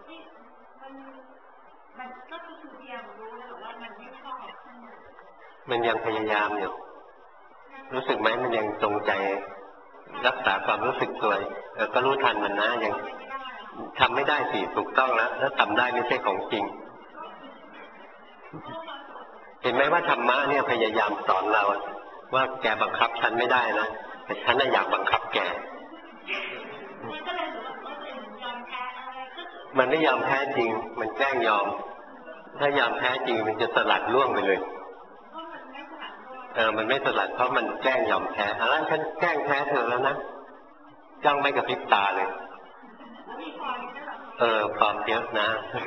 มันก็คือพยายามรู้แล้วแต่ว่ามันไม่ชอบมันยังพยายามอยู่รู้สึกไหมมันยังจงใจรักษาความรู้สึกตัวก็รู้ทันมันนะยังทำไม่ได้สิถูกต้องแล้วถ้าทำได้ไม่ใช่ของจริงเห็นไหมว่าธรรมะเนี่ยพยายามสอนเราว่าแกบังคับฉันไม่ได้นะแต่ฉันน่ะอยากบังคับแกมันไม่ยอมแพ้จริงมันแกล้งยอมถ้ายอมแพ้จริงมันจะสลัดล่วงไปเลยมันไม่สลัดเพราะมันแกล้งยอมแพ้แล้วฉันแกล้งแพ้เธอแล้วนะจ้องไม่กระพริบตาเลยความเยอะนะ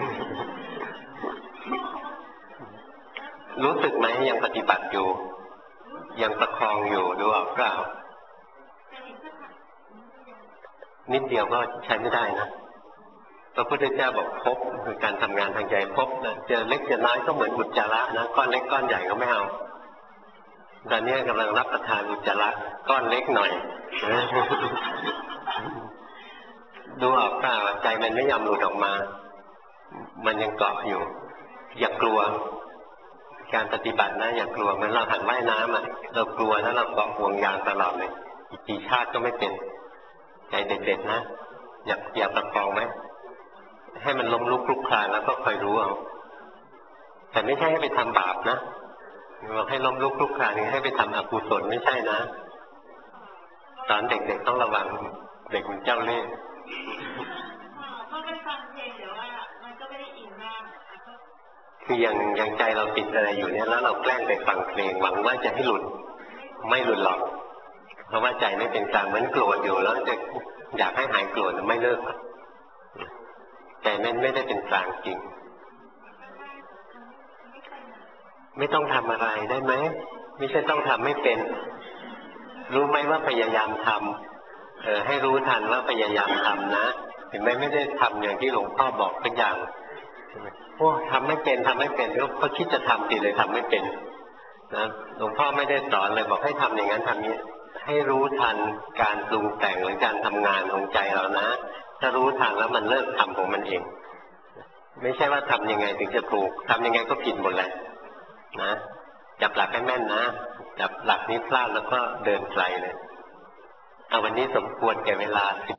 รู้สึกไหมยังปฏิบัติอยู่ยังประคองอยู่ดูออกเปล่านิดเดียวก็ใช้ไม่ได้นะพระพุทธเจ้าบอกภพคือการทำงานทางใจภพนะจะเล็กจะน้อยก็เหมือนอุจจาระนะก้อนเล็กก้อนใหญ่ก็ไม่เอาตอนนี้กำลังรับประทานอุจจาระก้อนเล็กหน่อย ดูออกเปล่าใจมันไม่ยอมหลุดออกมามันยังเกาะอยู่อย่ากลัวการปฏิบัตินะอย่ากลัวเหมือนเราหัดว่ายน้ำเรากลัวแล้วเราเกาะห่วงยางตลอดเลยอีกกี่ชาติก็ไม่เป็นใจเด็ดๆนะอย่าประคองไหมให้มันล้มลุกคลุกคลานแล้วก็คอยรู้เอาแต่ไม่ใช่ให้ไปทำบาปนะเราให้ล้มลุกคลุกคลานให้ไปทำอกุศลไม่ใช่นะตอนเด็กๆต้องระวังเด็กมันเจ้าเล่ห์มันเป็นฟังเพลงเดี๋ยวว่ามันก็ไม่ได้อินมากคืออย่างใจเราติดอะไรอยู่เนี่ยแล้วเราแกล้งไปฟังเพลงหวังว่าจะให้หลุดไม่หลุดหรอกเพราะว่าใจไม่เป็นกลางเหมือนโกรธอยู่แล้วจะอยากให้หายโกรธไม่เลิกใจไม่ได้เป็นกลางจริงไม่ต้องทำอะไรได้ไหมไม่ใช่ต้องทำไม่เป็นรู้ไหมว่าพยายามทำให้รู้ทันว่าพยายามทำนะเห็นไหมไม่ได้ทำอย่างที่หลวงพ่อบอกทุกอย่างโอ้ทำไม่เป็นแล้วก็คิดจะทำสิเลยทำไม่เป็นนะหลวงพ่อไม่ได้สอนเลยบอกให้ทำอย่างนั้นทำนี้ให้รู้ทันการปรุงแต่งหรือการทำงานของใจเรานะถ้ารู้ทันแล้วมันเลิกทำของมันเองไม่ใช่ว่าทำยังไงถึงจะถูกทำยังไงก็ผิดหมดเลยนะจับหลักให้แม่นนะจับหลักนี้พลาดแล้วก็เดินไกลเลยเอาวันนี้สมควรแก่เวลา